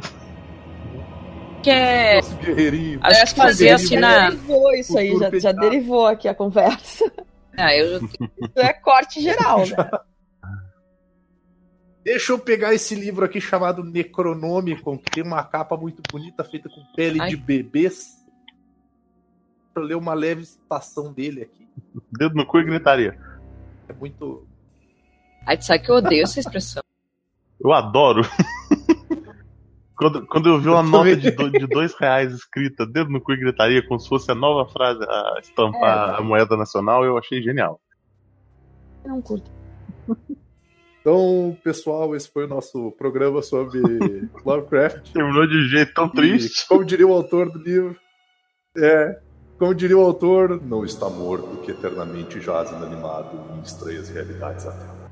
Que é. Nosso guerreirinho. A gente fazia assim na. Derivou isso aí, já, já derivou aqui a conversa. Ah, eu... Isso é corte geral, né? Deixa eu pegar esse livro aqui chamado Necronomicon, que tem uma capa muito bonita, feita com pele Ai. de bebês. Pra eu ler uma leve citação dele aqui. Dedo no cu e gritaria. É muito... Ai, tu sabe que eu odeio essa expressão. Eu adoro. quando, quando eu vi uma Eu nota também. de, do, de dois reais escrita, dedo no cu e gritaria, como se fosse a nova frase a estampar É. a moeda nacional, eu achei genial. Não curto. Então, pessoal, esse foi o nosso programa sobre Lovecraft. Terminou de jeito tão triste. E, como diria o autor do livro, é, como diria o autor, não está morto que eternamente jaz inanimado em estranhas realidades da Terra.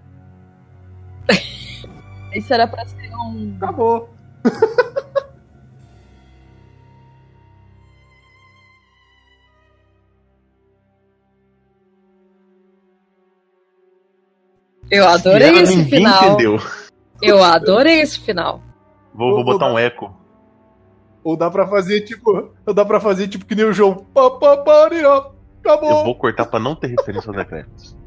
Isso era pra ser um. Acabou. Eu adorei Era, esse ninguém final. entendeu. Eu adorei esse final. Vou, vou botar um eco. Ou dá pra fazer tipo. Ou dá pra fazer tipo que nem o João. Pá, pá, pare, ó. Acabou. Eu vou cortar pra não ter referência aos decretos.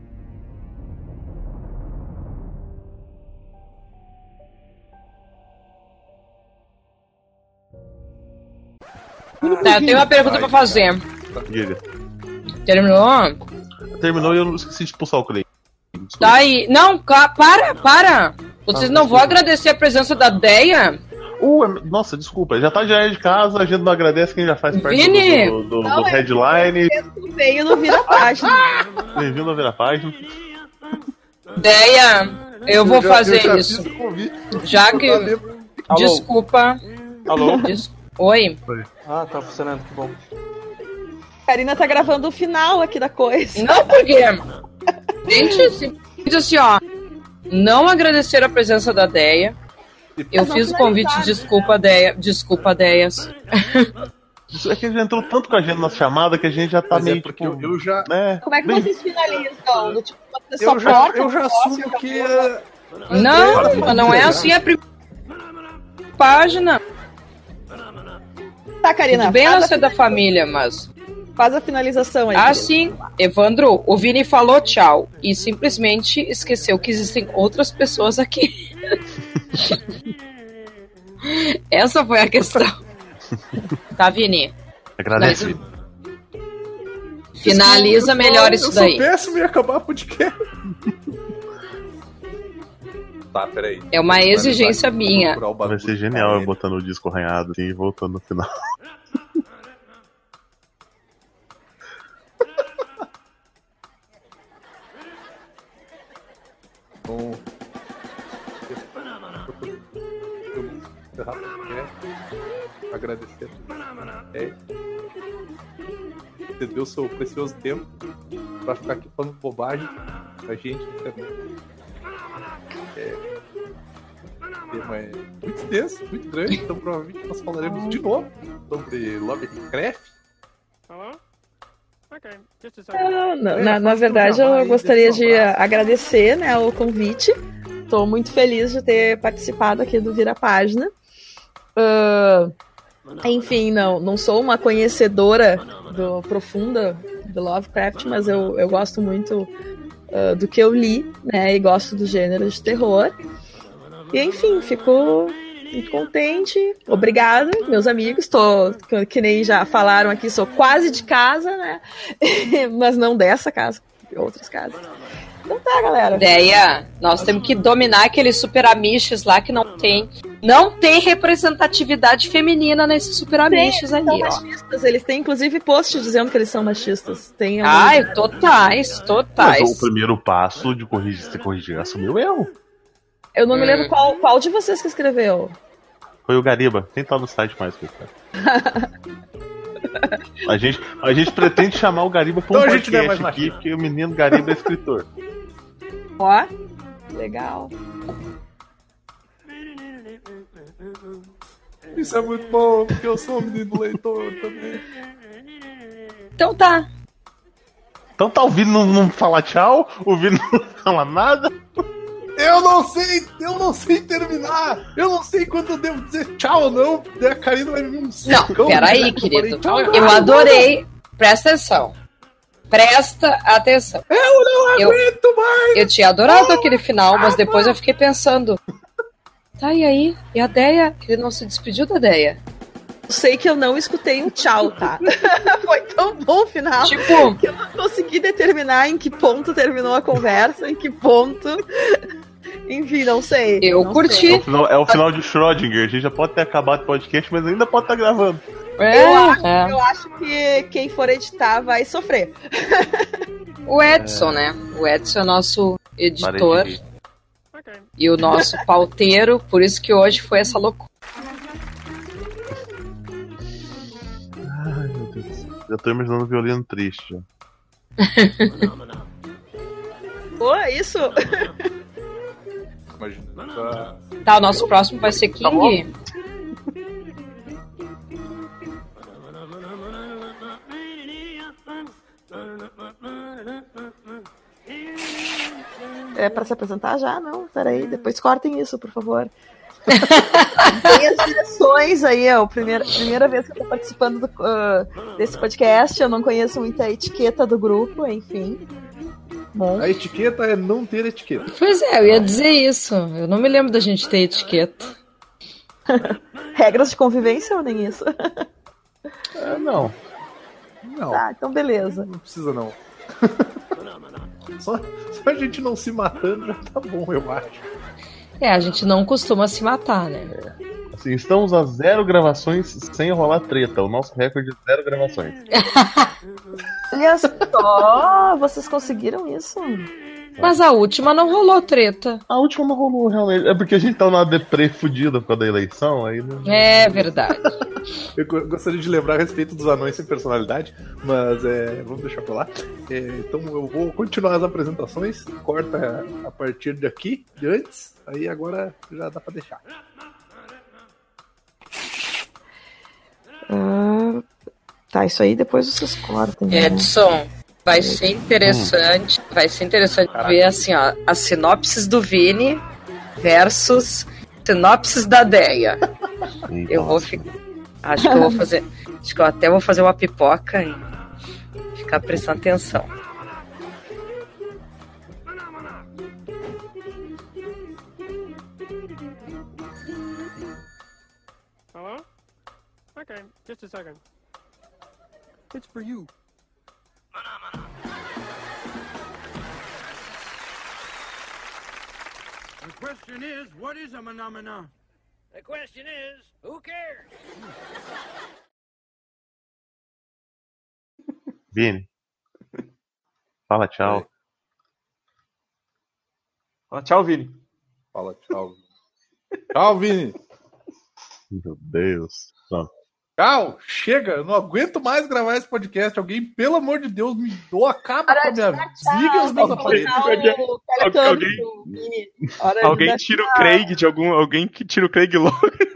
Tá, eu tenho uma pergunta pra fazer. Diga. Terminou? Terminou e eu esqueci de expulsar o Clay. Tá aí. Não, ca- para, para. Vocês Ah, não vão desculpa. agradecer a presença da Deia? Uh, é- nossa, desculpa. Já tá já é de casa, a gente não agradece quem já faz parte Vini! do, do, do, Não, do é- headline. Veio no vira-página. Bem-vindo a ver a página. Deia, eu vou já- fazer eu já isso. fiz o convite. Já que. Alô? Desculpa. Alô? Des- Oi. Ah, tá funcionando, que bom. Karina tá gravando o final aqui da coisa. Não, porque. Gente, se- diz assim, ó. Não agradecer a presença da Deia. Eu Não fiz o finalizar, convite, né? desculpa, Deia. Desculpa, Deias. Isso é que já entrou tanto com a gente na chamada que a gente já tá Mas é meio porque tipo. eu, eu já. Né? Como é que bem- vocês finalizam? Do tipo, você só Eu já, corta eu o já negócio e assumo que. acabou? é, Não, mas não é assim a primeira página. Tá, Karina, Bem ela faz, ser a, da família, mas. faz a finalização aí. Ah, querida. sim. Evandro, o Vini falou tchau e simplesmente esqueceu que existem outras pessoas aqui. Essa foi a questão. Tá, Vini? Agradece. Finaliza melhor isso eu daí. sou péssimo em acabar o podcast. Tá, peraí. É uma exigência minha. Procurar o Vai bagulho ser que genial tá eu ele. botando o disco arranhado assim e voltando no final. Então, eu vou encerrar o podcast. Agradecer a é, você deu seu precioso tempo pra ficar aqui falando bobagem pra gente. É, o tema é muito extenso, muito grande, então provavelmente nós falaremos de novo sobre Lovecraft. Não, na, na, na verdade, eu gostaria de agradecer, né, o convite. Estou muito feliz de ter participado aqui do Vira Página. Uh, enfim, não, não sou uma conhecedora do, profunda do Lovecraft, mas eu, eu gosto muito uh, do que eu li, né, e gosto do gênero de terror. E enfim, fico muito contente. Obrigada, meus amigos. Tô, que nem já falaram aqui, sou quase de casa, né? Mas não dessa casa, de outras casas. Então tá, galera. Ideia, nós temos que dominar aqueles super amiches lá que não tem. Não tem representatividade feminina nesses super amiches ali, São ó. machistas, eles têm inclusive post dizendo que eles são machistas. Tem algum- Ai, totais, Mas totais. o primeiro passo de corrigir, se corrigir, é assumir o erro. Eu não me Hum. lembro qual, qual de vocês que escreveu. Foi o Gariba. Quem tá no site mais, cara? A gente, a gente pretende chamar o Gariba pra um Então a gente não é podcast mais aqui, machista. porque o menino Gariba é escritor. Ó, legal. Isso é muito bom, porque eu sou um menino leitor também. Então tá. Então tá ouvindo não, não falar tchau, ouvindo não falar nada. Eu não não sei, eu não sei terminar. Eu não sei quando eu devo dizer tchau ou não. Daí a Karina vai me um Não, peraí, querido. Eu, falei, eu adorei. Presta atenção. Presta atenção. Eu não aguento eu, mais. Eu tinha adorado aquele final, mas depois eu fiquei pensando. Tá, e aí? E a Deia? Ele não se despediu da Deia. Sei que eu não escutei um tchau, tá? Foi tão bom o final tipo... que eu não consegui determinar em que ponto terminou a conversa, em que ponto... Enfim, não sei. Eu não curti. Sei. É o, final, é o final de Schrödinger. A gente já pode ter acabado o podcast, mas ainda pode estar gravando. É, eu, acho, é. eu acho que quem for editar vai sofrer. O Edson, é. né? O Edson é nosso editor e o nosso pauteiro, por isso que hoje foi essa loucura. Ai, meu Deus. Já tô imaginando o violino triste. Já. Pô, isso? Imagina. Tá, tá o nosso próximo vai ser King. Tá é pra se apresentar já? Não, peraí, depois cortem isso, por favor. Tem as direções aí, é a primeira, primeira vez que eu tô participando do, uh, desse podcast, eu não conheço muita etiqueta do grupo, enfim. Bom. A etiqueta é não ter etiqueta. Pois é, eu ia dizer isso. Eu não me lembro da gente ter etiqueta. Regras de convivência ou nem isso? É, não. Não. Tá, então beleza. Não precisa não. Só, só a gente não se matando já tá bom, eu acho. É, a gente não costuma se matar, né? Assim, estamos a zero gravações sem rolar treta. O nosso recorde é zero gravações. Olha só, vocês conseguiram isso? Mas a última não rolou treta. A última não rolou, realmente. É porque a gente tá numa deprê fudida por causa da eleição, aí não... É verdade. Eu gostaria de lembrar a respeito dos anões sem personalidade, mas é, vamos deixar pra lá. É, então eu vou continuar as apresentações, corta a partir daqui, de antes, aí agora já dá pra deixar. Uh, tá, isso aí depois vocês cortam. Né? Edson, vai ser interessante, vai ser interessante Caraca. ver assim, ó, as sinopses do Vini versus sinopses da Deia. Eu vou ficar. Acho que eu vou fazer. Acho que eu até vou fazer uma pipoca e ficar prestando atenção. Hello? Okay, just a second. It's for you. The question is, what is a phenomena? The question is, who cares? Vini. Fala tchau. Fala tchau, Vini. Fala tchau. Tchau, Vini. Meu Deus. Pronto. Tchau, chega, eu não aguento mais gravar esse podcast. Alguém, pelo amor de Deus, me doa, acaba com a minha vida. Desliga os meus aparelhos. Alguém, alguém tira o Craig de algum. Alguém que tira o Craig logo.